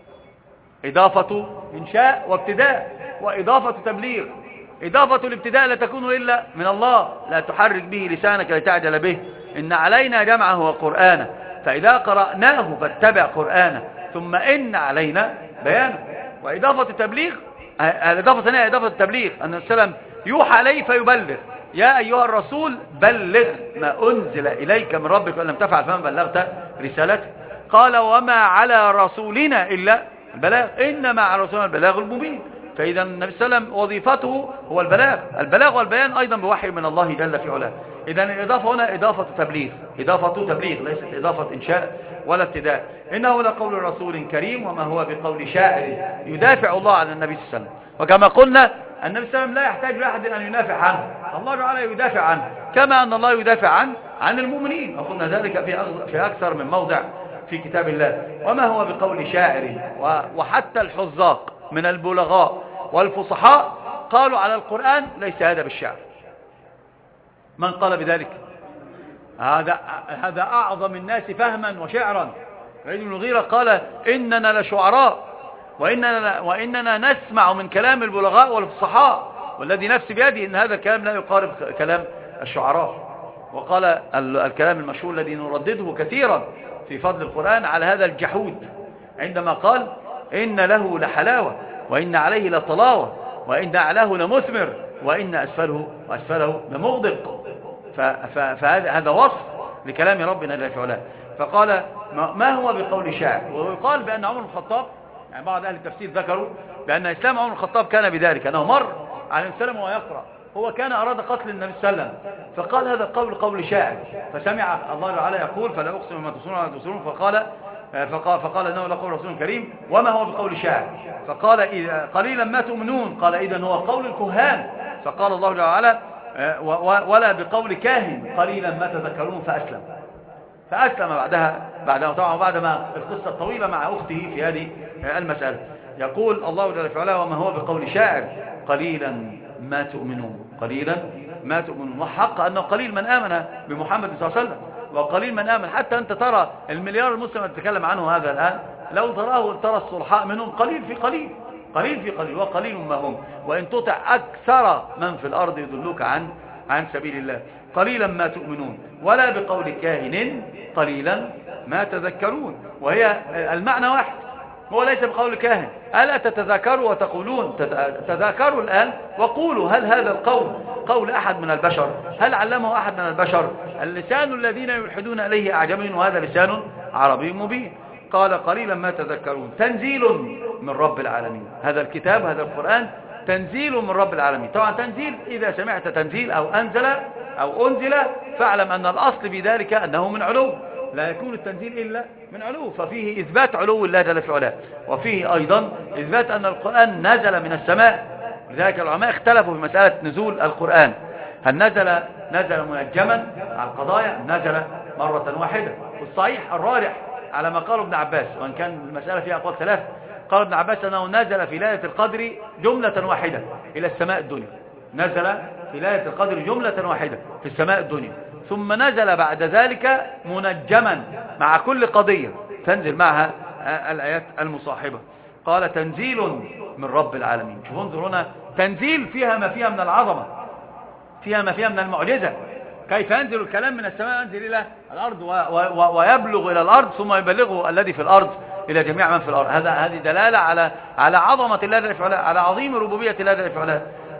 A: إضافة إنشاء وابتداء وإضافة تبليغ. إضافة الابتداء لا تكون إلا من الله، لا تحرك به لسانك لتعجل به، إن علينا جمعه وقرآنه، فإذا قرأناه فاتبع قرآنه، ثم إن علينا بيانه. وإضافة التبليغ، الإضافة الثانية إضافة التبليغ، أن السلام يوحى عليه فيبلغ، يا أيها الرسول بلغ ما أنزل إليك من ربك وإن لم تفعل فما بلغت رسالته. قال وما على رسولنا إلا البلاغ، إنما على رسولنا البلاغ المبين. فإذا النبي صلى الله عليه وسلم وظيفته هو البلاغ، البلاغ والبيان أيضا بوحي من الله جل في علاه. إذا الإضافة هنا إضافة تبليغ، إضافة تبليغ ليست إضافة إنشاء ولا ابتداء. إنه لقول رسول كريم وما هو بقول شاعر يدافع الله عن النبي صلى الله عليه وسلم. وكما قلنا النبي صلى الله عليه وسلم لا يحتاج لأحد أن يدافع عنه، الله تعالى يدافع عنه كما أن الله يدافع عن عن المؤمنين، وقلنا ذلك في في أكثر من موضع في كتاب الله. وما هو بقول شاعر، وحتى الحذاق من البلغاء والفصحاء قالوا على القرآن ليس هذا بالشعر. من قال بذلك؟ هذا هذا أعظم الناس فهما وشعرا. سعيد بن المغيرة قال إننا لشعراء، وإننا, وإننا نسمع من كلام البلغاء والفصحاء، والذي نفسي بيدي إن هذا الكلام لا يقارب كلام الشعراء. وقال الكلام المشهور الذي نردده كثيرا في فضل القرآن على هذا الجحود عندما قال إن له لحلاوة وإن عليه لطلاوة وإن أعلاه لمثمر وإن أسفله وأسفله لمغدق. فهذا هذا وصف لكلام ربنا جل وعلا. فقال ما هو بقول شاعر. ويقال بأن عمر بن الخطاب، يعني بعض أهل التفسير ذكروا بأن إسلام عمر بن الخطاب كان بذلك، أنه مر على السلام وهو يقرأ، هو كان أراد قتل النبي صلى الله عليه وسلم، فقال هذا القول قول شاعر، فسمع الله تعالى يقول فلا أقسم بما تبصرون ولا تبصرون، فقال فقال, فقال إنه لقول رسول كريم وما هو بقول شاعر. فقال إذا قليلا ما تؤمنون، قال إذن هو قول الكهان. فقال الله تعالى ولا بقول كاهن قليلا ما تذكرون، فأسلم فأسلم بعدها بعدها طبعا بعد ما القصة الطويلة مع أخته في هذه المسألة. يقول الله جل وعلا وما هو بقول شاعر قليلا ما تؤمنون، قليلا ما تؤمنون. وحق أنه قليل من آمن بمحمد صلى الله عليه وسلم، وقليل من آمن. حتى أنت ترى المليار المسلم تتكلم عنه هذا الآن، لو تراه ترى الصلحاء منهم قليل في قليل، قليل في قليل، وقليل ما هم، وإن تطع أكثر من في الأرض يضلوك عن عن سبيل الله. قليلا ما تؤمنون ولا بقول كاهن قليلا ما تذكرون. وهي المعنى واحد، هو ليس بقول كاهن. ألا تتذكروا وتقولون؟ تذكروا الآن وقولوا هل هذا القول قول أحد من البشر؟ هل علمه أحد من البشر؟ اللسان الذين يلحدون إليه أعجمي وهذا لسان عربي مبين. قال قليلا ما تذكرون. تنزيل من رب العالمين، هذا الكتاب هذا القرآن تنزيل من رب العالمين. طبعا تنزيل إذا سمعت تنزيل أو أنزل أو أنزل فاعلم أن الأصل بذلك أنه من علو، لا يكون التنزيل إلا من علو، ففيه إثبات علو الله جل في علاه، وفيه أيضا إثبات أن القرآن نزل من السماء. لذلك العلماء اختلفوا في مسألة نزول القرآن، هل نزل نزل منجما على القضايا، نزل مرة واحدة. والصحيح الراجح على ما قال ابن عباس، وإن كان المسألة فيها أقوال ثلاث، قال ابن عباس أنه نزل في ليلة القدر جملة واحدة إلى السماء الدنيا، نزل في ليلة القدر جملة واحدة في السماء الدنيا، ثم نزل بعد ذلك منجما مع كل قضية تنزل معها الآيات المصاحبة. قال تنزيل من رب العالمين. شوفوا انظروا هنا، تنزيل فيها ما فيها من العظمة، فيها ما فيها من المعجزة. كيف ينزل الكلام من السماء ينزل إلى الأرض ويبلغ إلى الأرض ثم يبلغه الذي في الأرض إلى جميع من في الأرض. هذا هذه دلالة على على عظمة الله جل وعلا، على عظيم ربوبية الله جل وعلا.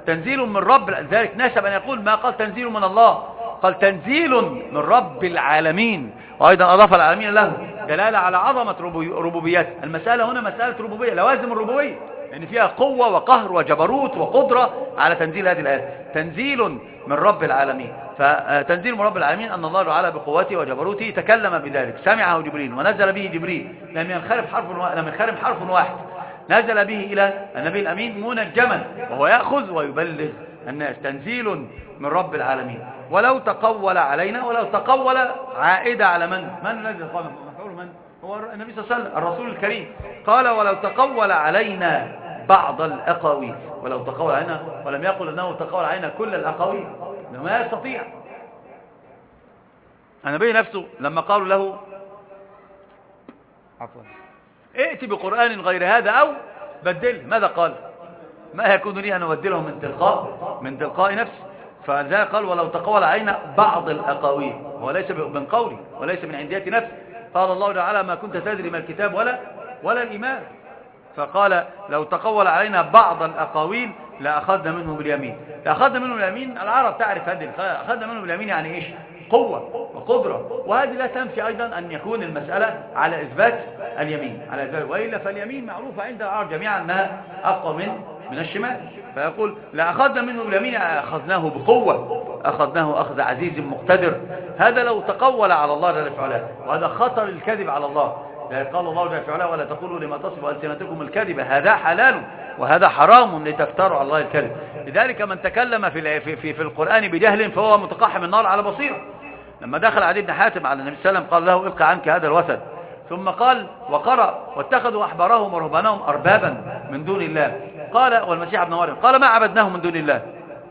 A: تنزيل من رب، ذلك ناسب أن يقول ما قال تنزيل من الله، قال تنزيل من رب العالمين، وأيضا أضاف العالمين له دلالة على عظمة ربوبيته. المسألة هنا مسألة ربوبية، لوازم الربوبية، يعني فيها قوة وقهر وجبروت وقدرة على تنزيل هذه الآيات. تنزيل من رب العالمين، فتنزيل من رب العالمين أن الله تعالى بقوته وجبروته تكلم بذلك، سمعه جبريل ونزل به جبريل، لم ينخرف حرف لم ينخرم حرف واحد، نزل به إلى النبي الأمين منجما وهو يأخذ ويبلغ الناس. تنزيل من رب العالمين. ولو تقول علينا، ولو تقول عائدة على من؟ من الذي قال مفعول من؟ هو النبي صلى الله عليه وسلم الرسول الكريم. قال ولو تقول علينا بعض الأقاويل، ولو تقول علينا، ولم يقل أنه تقول علينا كل الأقاويل، إنه ما يستطيع. النبي نفسه لما قالوا له عفوا ائت بقرآن غير هذا أو بدله، ماذا قال؟ ما يكون لي أن أبدله من تلقاء من تلقاء نفسي. فذا قال ولو تقول علينا بعض الأقاويل، وليس من قولي وليس من عندية نفسي. قال الله تعالى ما كنت تدري ما الكتاب ولا ولا الإيمان. فقال لو تقول علينا بعض الأقاويل لأخذنا منه باليمين. لأخذنا منه باليمين، العرب تعرف هذه، أخذنا منه باليمين يعني إيش؟ قوة وقدرة، وهذه لا تنفي أيضا أن يكون المسألة على إثبات اليمين، على إثبات، وإلا فاليمين معروفة عند العرب جميعا أنها أقوى من من الشمال. فيقول لأخذنا منه باليمين، أخذناه بقوة، أخذناه أخذ عزيز مقتدر. هذا لو تقول على الله جل وعلا، وهذا خطر الكذب على الله. قال الله جل وعلا ولا تقولوا لما تصف ألسنتكم الكذب هذا حلال وهذا حرام لتفتروا على الله الكذب. لذلك من تكلم في في في, في القرآن بجهل فهو متقحم النار على بصيرة. لما دخل عدي بن حاتم على النبي صلى الله عليه وسلم قال له القى عنك هذا الوثن، ثم قال وقرأ واتخذوا أحبارهم ورهبانهم أربابا من دون الله، قال والمسيح ابن مريم، قال ما عبدناهم من دون الله.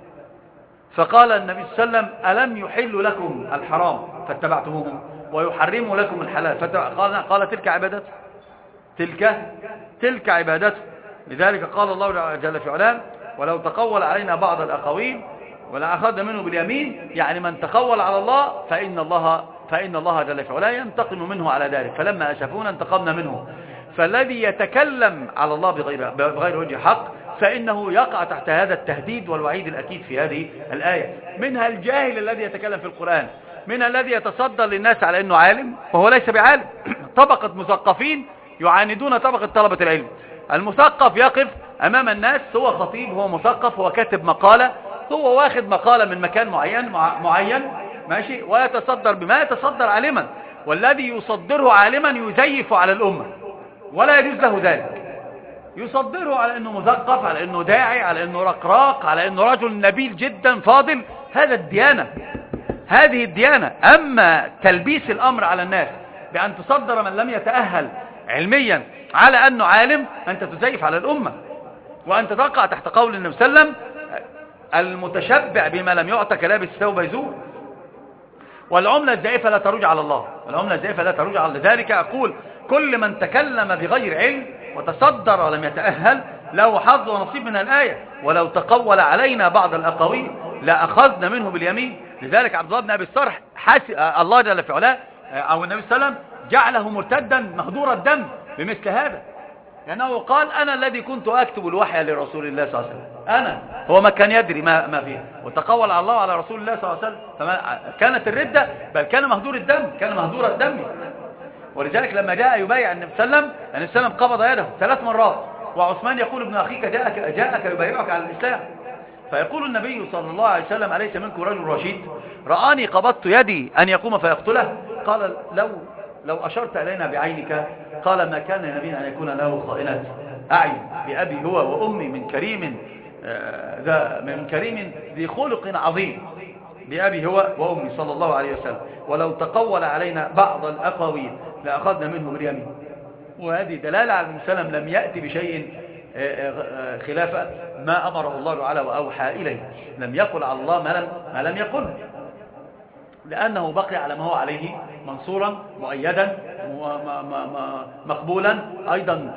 A: فقال النبي صلى الله عليه وسلم ألم يحل لكم الحرام فاتبعتموهم ويحرموا لكم الحلال قال, قال تلك عبادته، تلك تلك عبادته. لذلك قال الله جل في علام ولو تقول علينا بعض الأقاويل ولا أخذنا منه باليمين، يعني من تقول على الله فإن الله فإن الله جل في علام ينتقم منه على ذلك، فلما أسفونا انتقمنا منه. فالذي يتكلم على الله بغير, بغير وجه حق فإنه يقع تحت هذا التهديد والوعيد الأكيد في هذه الآية. منها الجاهل الذي يتكلم في القرآن، منها الذي يتصدر للناس على أنه عالم وهو ليس بعالم. طبقة مثقفين يعاندون طبقة طلبة العلم. المثقف يقف أمام الناس، هو خطيب، هو مثقف، هو كاتب مقالة، هو واخد مقالة من مكان معين معين ماشي، ويتصدر بما يتصدر عالما، والذي يصدره عالما يزيف على الأمة ولا يجوز له ذلك. يصدره على أنه مثقف، على أنه داعي، على أنه رقراق، على أنه رجل نبيل جدا فاضل. هذا الديانة، هذه الديانة. أما تلبيس الأمر على الناس بأن تصدر من لم يتأهل علميا على أنه عالم، أنت تزيف على الأمة، وأنت تقع تحت قول النبي صلى الله عليه وسلم المتشبع بما لم يعطى كلابس ثوب يزور. والعملة الزائفة لا تروج على الله، العملة الزائفة لا تروج على ذلك. أقول كل من تكلم بغير علم وتصدر ولم يتأهل له حظ ونصيب من الآية ولو تقول علينا بعض الأقاويل لأخذنا منه باليمين. لذلك عبد الله بن أبي الصرح حاسب الله جل في علاه أو النبي صلى الله عليه وسلم جعله مرتدا مهدور الدم بمثل هذا، لأنه قال أنا الذي كنت أكتب الوحي لرسول الله صلى الله عليه وسلم، أنا هو ما كان يدري ما, ما فيه، وتقول على الله على رسول الله صلى الله عليه وسلم. فما كانت الردة، بل كان مهدور الدم، كان مهدور الدم. ولذلك لما جاء يبايع النبي صلى الله عليه وسلم، النبي صلى الله عليه وسلم قبض يده ثلاث مرات، وعثمان يقول ابن أخيك جاءك, جاءك يبايعك على الإسلام. فيقول النبي صلى الله عليه وسلم أليس منكم رجل رشيد رآني قبضت يدي أن يقوم فيقتله؟ قال لو لو أشرت إلينا بعينك. قال ما كان لنبي أن يكون له خائنة أعين، بأبي هو وأمي من كريم ذا من كريم ذي خلق عظيم، بأبي هو وأمي صلى الله عليه وسلم. ولو تقول علينا بعض الأقاويل لأخذنا منه باليمين. وهذه دلالة على النبي صلى الله عليه وسلم لم يأتي بشيء خلاف ما أمره الله تعالى وأوحى إليه، لم يقل على الله ما لم, ما لم يقل، لأنه بقي على ما هو عليه منصورا مؤيدا مقبولا. أيضا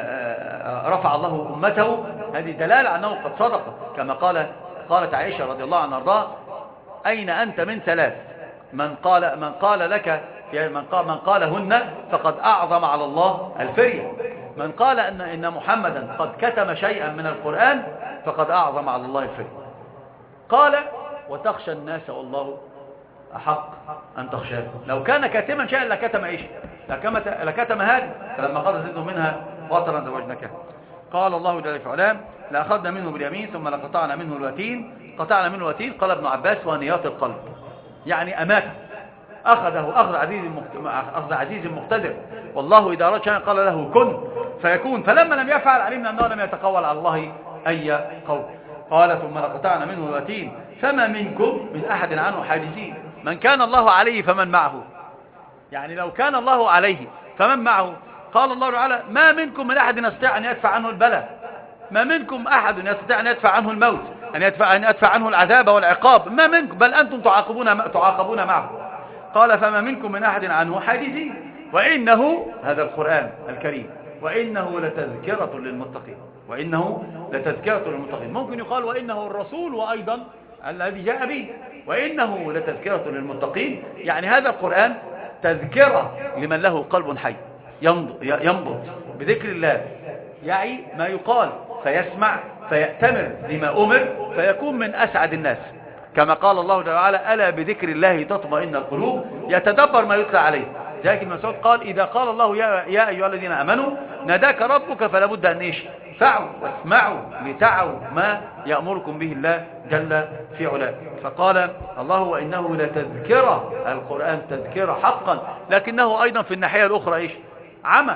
A: رفع الله أمته. هذه دلالة على أنه قد صدق، كما قال قالت عائشة رضي الله عنها وارضاها أين أنت من ثلاث من قال من قال لك من قال من قالهن فقد أعظم على الله الفرية. من قال أن إن محمدا قد كتم شيئا من القرآن فقد أعظم على الله الفعل. قال وتخشى الناس والله أحق أن تخشاه. لو كان كاتما شيئا لكتم عيش لكتم هذا، فلما قضى زيد منها وطرا زوجناك. قال الله جل وعلا لأخذنا منه باليمين ثم لقطعنا منه الوتين. قطعنا منه الوتين قال ابن عباس ونيات القلب، يعني أماته، أخذه أخذ عزيز أخذ عزيز مقتدر، والله إذا أراد شيئا قال له كن فيكون، فلما لم يفعل علمنا أنه لم يتقول على الله أي قول. قال ثم لقطعنا منه الوتين فما منكم من أحد عنه حاجزين. من كان الله عليه فمن معه، يعني لو كان الله عليه فمن معه. قال الله تعالى ما منكم من أحد يستطيع أن يدفع عنه البلاء، ما منكم أحد يستطيع أن يدفع عنه الموت، أن يدفع, أن يدفع عنه العذاب والعقاب، ما منكم، بل أنتم تعاقبون, تعاقبون معه. قال فما منكم من أحد عنه حاجزين. وإنه هذا القرآن الكريم وإنه لتذكرة للمتقين، وإنه لتذكرة للمتقين. ممكن يقال وإنه الرسول وأيضا الذي جاء به، وإنه لتذكرة للمتقين، يعني هذا القرآن تذكرة لمن له قلب حي ينبض بذكر الله، يعني ما يقال فيسمع فيأتمر لما أمر فيكون من أسعد الناس، كما قال الله تعالى ألا بذكر الله تطمئن القلوب، يتدبر ما يتلى عليه. ذلك المسعود قال إذا قال الله يا, يا أيها الذين آمنوا ناداك ربك فلا بد أن إيش فعوا واسمعوا لتعوا ما يأمركم به الله جل في علاه. فقال الله وإنه لتذكرة، القرآن تذكرة حقا، لكنه أيضا في الناحية الأخرى إيش عمى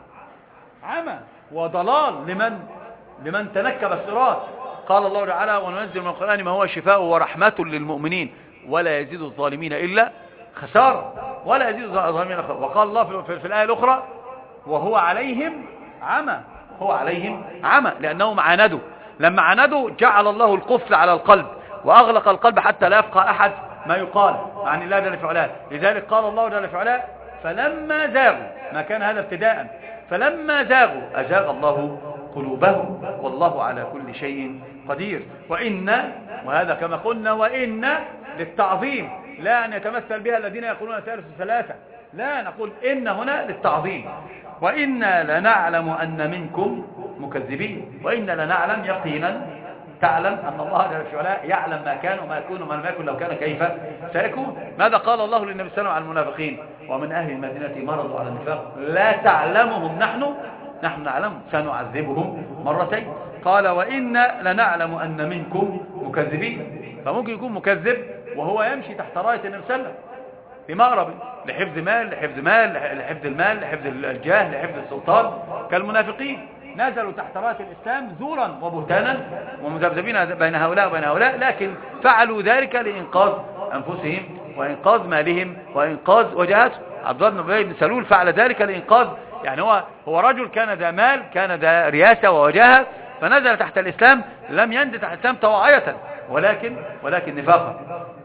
A: عمى وضلال لمن لمن تنكب الصراط. قال الله تعالى وننزل من القرآن ما هو شفاء ورحمة للمؤمنين ولا يزيد الظالمين إلا خسارة، ولا يزيد الظالمين خسارة. وقال الله في, في, في الآية الأخرى وهو عليهم عمى، هو عليهم عمى لأنهم عاندوا. لما عاندوا جعل الله القفل على القلب وأغلق القلب حتى لا يفقه أحد ما يقال عن الله جل في علاه. لذلك قال الله جل في علاه فلما زاغوا، ما كان هذا ابتداء، فلما زاغوا أزاغ الله قلوبهم والله على كل شيء قدير. وإن، وهذا كما قلنا وإن للتعظيم، لا أن يتمثل بها الذين يقولون ثالث ثلاثة، لا، نقول إن هنا للتعظيم. وإنا لنعلم أن منكم مكذبين، وإنا لنعلم يقينا، تعلم أن الله جل وعلا يعلم ما كان وما يكون وما لم يكن لو كان كيف سيكون. ماذا قال الله للنبي صلى الله عليه وسلم عن المنافقين ومن أهل المدينة مرضوا على النفاق لا تعلمهم نحن نحن نعلم سنعذبهم مرتين. قال وإنا لنعلم أن منكم مكذبين، فممكن يكون مكذب وهو يمشي تحت راية النبي صلى الله عليه وسلم في مغرب لحفظ مال لحفظ مال لحفظ المال لحفظ الجاه لحفظ السلطان، كالمنافقين نزلوا تحت راية الإسلام زورا وبهتانا ومذبذبين بين هؤلاء وبين هؤلاء، لكن فعلوا ذلك لإنقاذ أنفسهم وإنقاذ مالهم وإنقاذ وجهاتهم. عبد الله بن أبي بن سلول فعل ذلك لإنقاذ، يعني هو هو رجل كان ذا مال كان ذا رياسة ووجاهة، فنزل تحت الإسلام، لم ينزل تحت الإسلام طواعية ولكن ولكن نفاقا.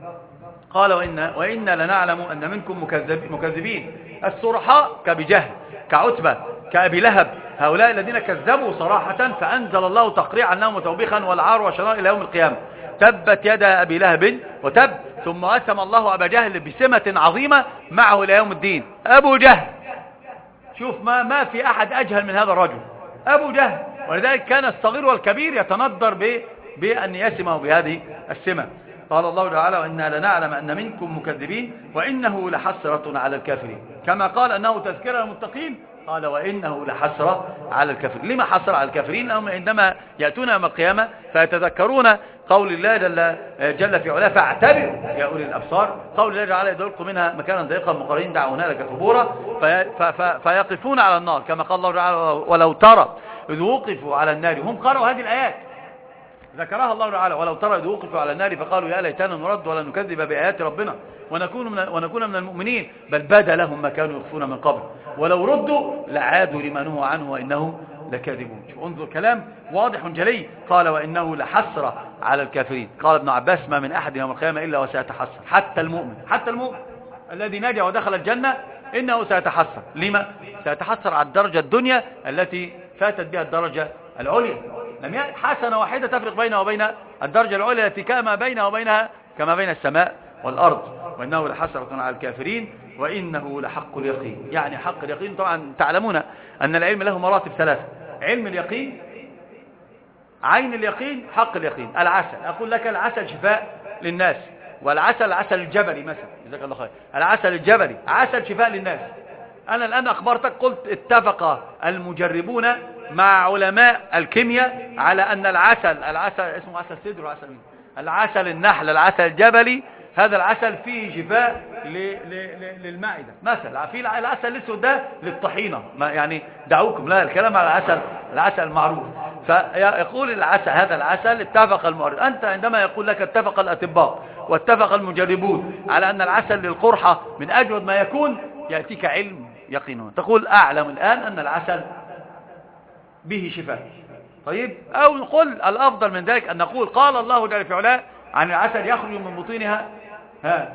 A: قال وإن وإنا لنعلم أن منكم مكذب مكذبين، الصرحاء كأبي جهل كعتبة كأبي لهب، هؤلاء الذين كذبوا صراحة فأنزل الله تقريعا لهم وتوبيخا والعار وشنار إلى يوم القيامة. تبت يد أبي لهب وتب، ثم أسم الله أبا جهل بسمة عظيمة معه إلى يوم الدين. أبو جهل، شوف ما ما في أحد أجهل من هذا الرجل أبو جهل، ولذلك كان الصغير والكبير يتنضر ب بأن يسمه بهذه السمة. قال الله تعالى وإنا لنعلم أن منكم مكذبين وإنه لحسرة على الكافرين، كما قال أنه تذكرة للمتقين قال وإنه لحسرة على الكافرين. لما حسرة على الكافرين؟ لأنهم عندما يأتون يوم القيامة فيتذكرون قول الله جل, جل في علاه فاعتبروا يا أولي الأبصار، قول الله تعالى يدعوكم منها مكانا ضيقا مقررين دعوا هنالك ثبورا، في في فيقفون على النار، كما قال الله تعالى ولو ترى إذ وقفوا على النار. هم قرأوا هذه الآيات ذكرها الله تعالى ولو ترى إذ وقفوا على النار فقالوا يا ليتنا نرد ولا نكذب بآيات ربنا ونكون من ونكون من المؤمنين بل بدا لهم ما كانوا يخفون من قبل ولو ردوا لعادوا لما نهوا عنه وإنهم لكاذبون. انظر كلام واضح جلي. قال وإنه لحسرة على الكافرين. قال ابن عباس ما من أحد يوم القيامة إلا وسيتحسر، حتى المؤمن حتى المؤمن الذي نجا ودخل الجنة إنه سيتحسر. لما؟ سيتحسر على الدرجة الدنيا التي فاتت بها الدرجة العليا. لم يكن حسنة واحدة تفرق بينها وبين الدرجة العليا التي كما بينها وبينها كما بين السماء والأرض. وإنه لحسرة على الكافرين وإنه لحق اليقين. يعني حق اليقين طبعا تعلمون أن العلم له مراتب ثلاثة: علم اليقين عين اليقين حق اليقين. العسل، أقول لك العسل شفاء للناس، والعسل العسل الجبلي مثلا، جزاك الله خير، العسل الجبلي عسل شفاء للناس. أنا الآن أخبرتك قلت اتفق المجربون مع علماء الكيمياء على أن العسل العسل اسمه عسل سدر وعسل مين؟ العسل النحل العسل الجبلي هذا العسل فيه شفاء للمعدة مثلا. في العسل الاسود ده للطحينة، ما يعني دعوكم، لا الكلام على العسل العسل المعروف. فيقول العسل هذا العسل اتفق المعرض. أنت عندما يقول لك اتفق الأطباء واتفق المجربون على أن العسل للقرحة من أجود ما يكون، يأتيك علم يقينون تقول أعلم الآن أن العسل به شفاء. طيب، أو نقول الأفضل من ذلك أن نقول قال الله جل في علاه عن العسل يخرج من بطونها ها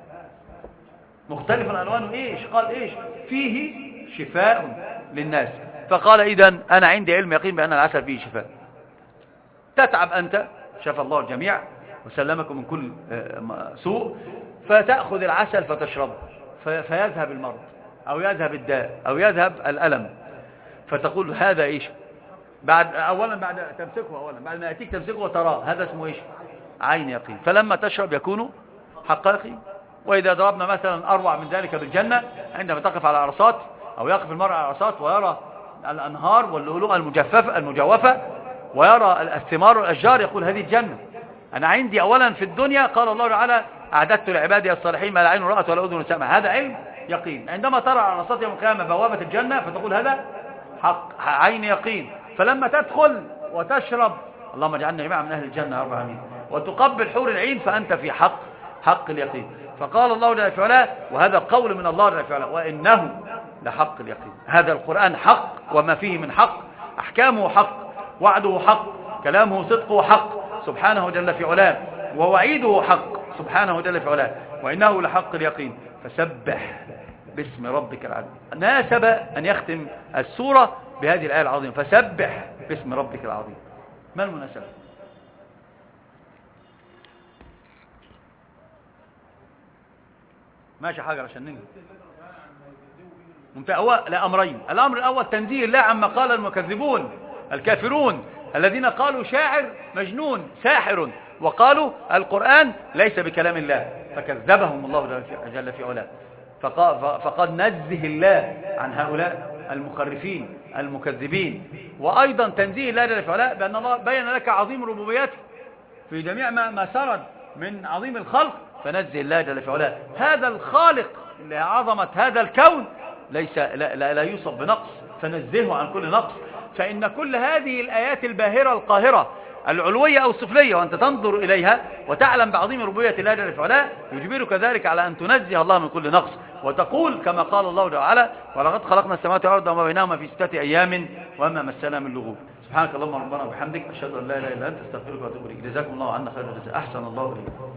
A: مختلف الألوان إيش؟ قال إيش؟ فيه شفاء للناس. فقال إذن أنا عندي علم يقين بأن العسل فيه شفاء. تتعب أنت، شفى الله الجميع وسلمكم من كل سوء، فتأخذ العسل فتشربه فيذهب المرض أو يذهب الداء أو يذهب الألم، فتقول هذا إيش؟ بعد أولا بعد تمسكه أولا بعد ما يأتيك تمسكه وتراه، هذا اسمه إيش؟ عين يقين. فلما تشرب يكون حق يقين. وإذا ضربنا مثلا أروع من ذلك بالجنة، عندما تقف على عرصات أو يقف المرء على عرصات ويرى الأنهار واللؤلؤة المجففة المجوفة ويرى الثمار والأشجار، يقول هذه الجنة. أنا عندي أولا في الدنيا قال الله تعالى أعددت لعبادي الصالحين ما لا عين رأت ولا أذن سمعت، هذا علم يقين. عندما ترى على عرصات يوم القيامة بوابة الجنة فتقول هذا حق عين يقين. فلما تدخل وتشرب، اللهم اجعلنا جميعا من أهل الجنة يا رب العالمين، وتقبل حور العين، فأنت في حق حق اليقين. فقال الله جل وعلا، وهذا قول من الله جل وعلا، وإنه لحق اليقين. هذا القرآن حق وما فيه من حق، أحكامه حق، وعده حق، كلامه صدقه حق سبحانه جل في علاه، ووعيده حق سبحانه جل في علاه، وإنه لحق اليقين. فسبح باسم ربك العظيم. ناسب أن يختم السورة بهذه الآية العظيمة، فسبح باسم ربك العظيم. ما المناسبة؟ ماشي حاجة عشان ننجي ممتاز. هو لا أمرين. الأمر الأول تنزيه الله عما قال المكذبون الكافرون الذين قالوا شاعر مجنون ساحر، وقالوا القرآن ليس بكلام الله، فكذبهم الله جل في علاه. فقد نزه الله عن هؤلاء المخرفين المكذبين. وأيضا تنزيه الله جل في علاه بأن الله بين لك عظيم ربوبيته في جميع ما, ما سرد من عظيم الخلق، فنزه الله جل في علاه. هذا الخالق لعظمة هذا الكون ليس لا, لا, لا يوصف بنقص، فنزهه عن كل نقص. فإن كل هذه الآيات الباهرة القاهرة العلوية أو السفلية، وأنت تنظر إليها وتعلم بعظيم ربوبية الله جل وعلا، يجبرك ذلك على أن تنزه الله من كل نقص، وتقول كما قال الله تعالى ولقد خلقنا السماوات والأرض وما بينهما في ستة أيام وما مسنا من لغوب. سبحانك اللهم ربنا وبحمدك، أشهد أن لا إله إلا أنت، أستغفرك وأتوب إليك. جزاكم الله عنا خير الجزاء، أحسن الله إليكم.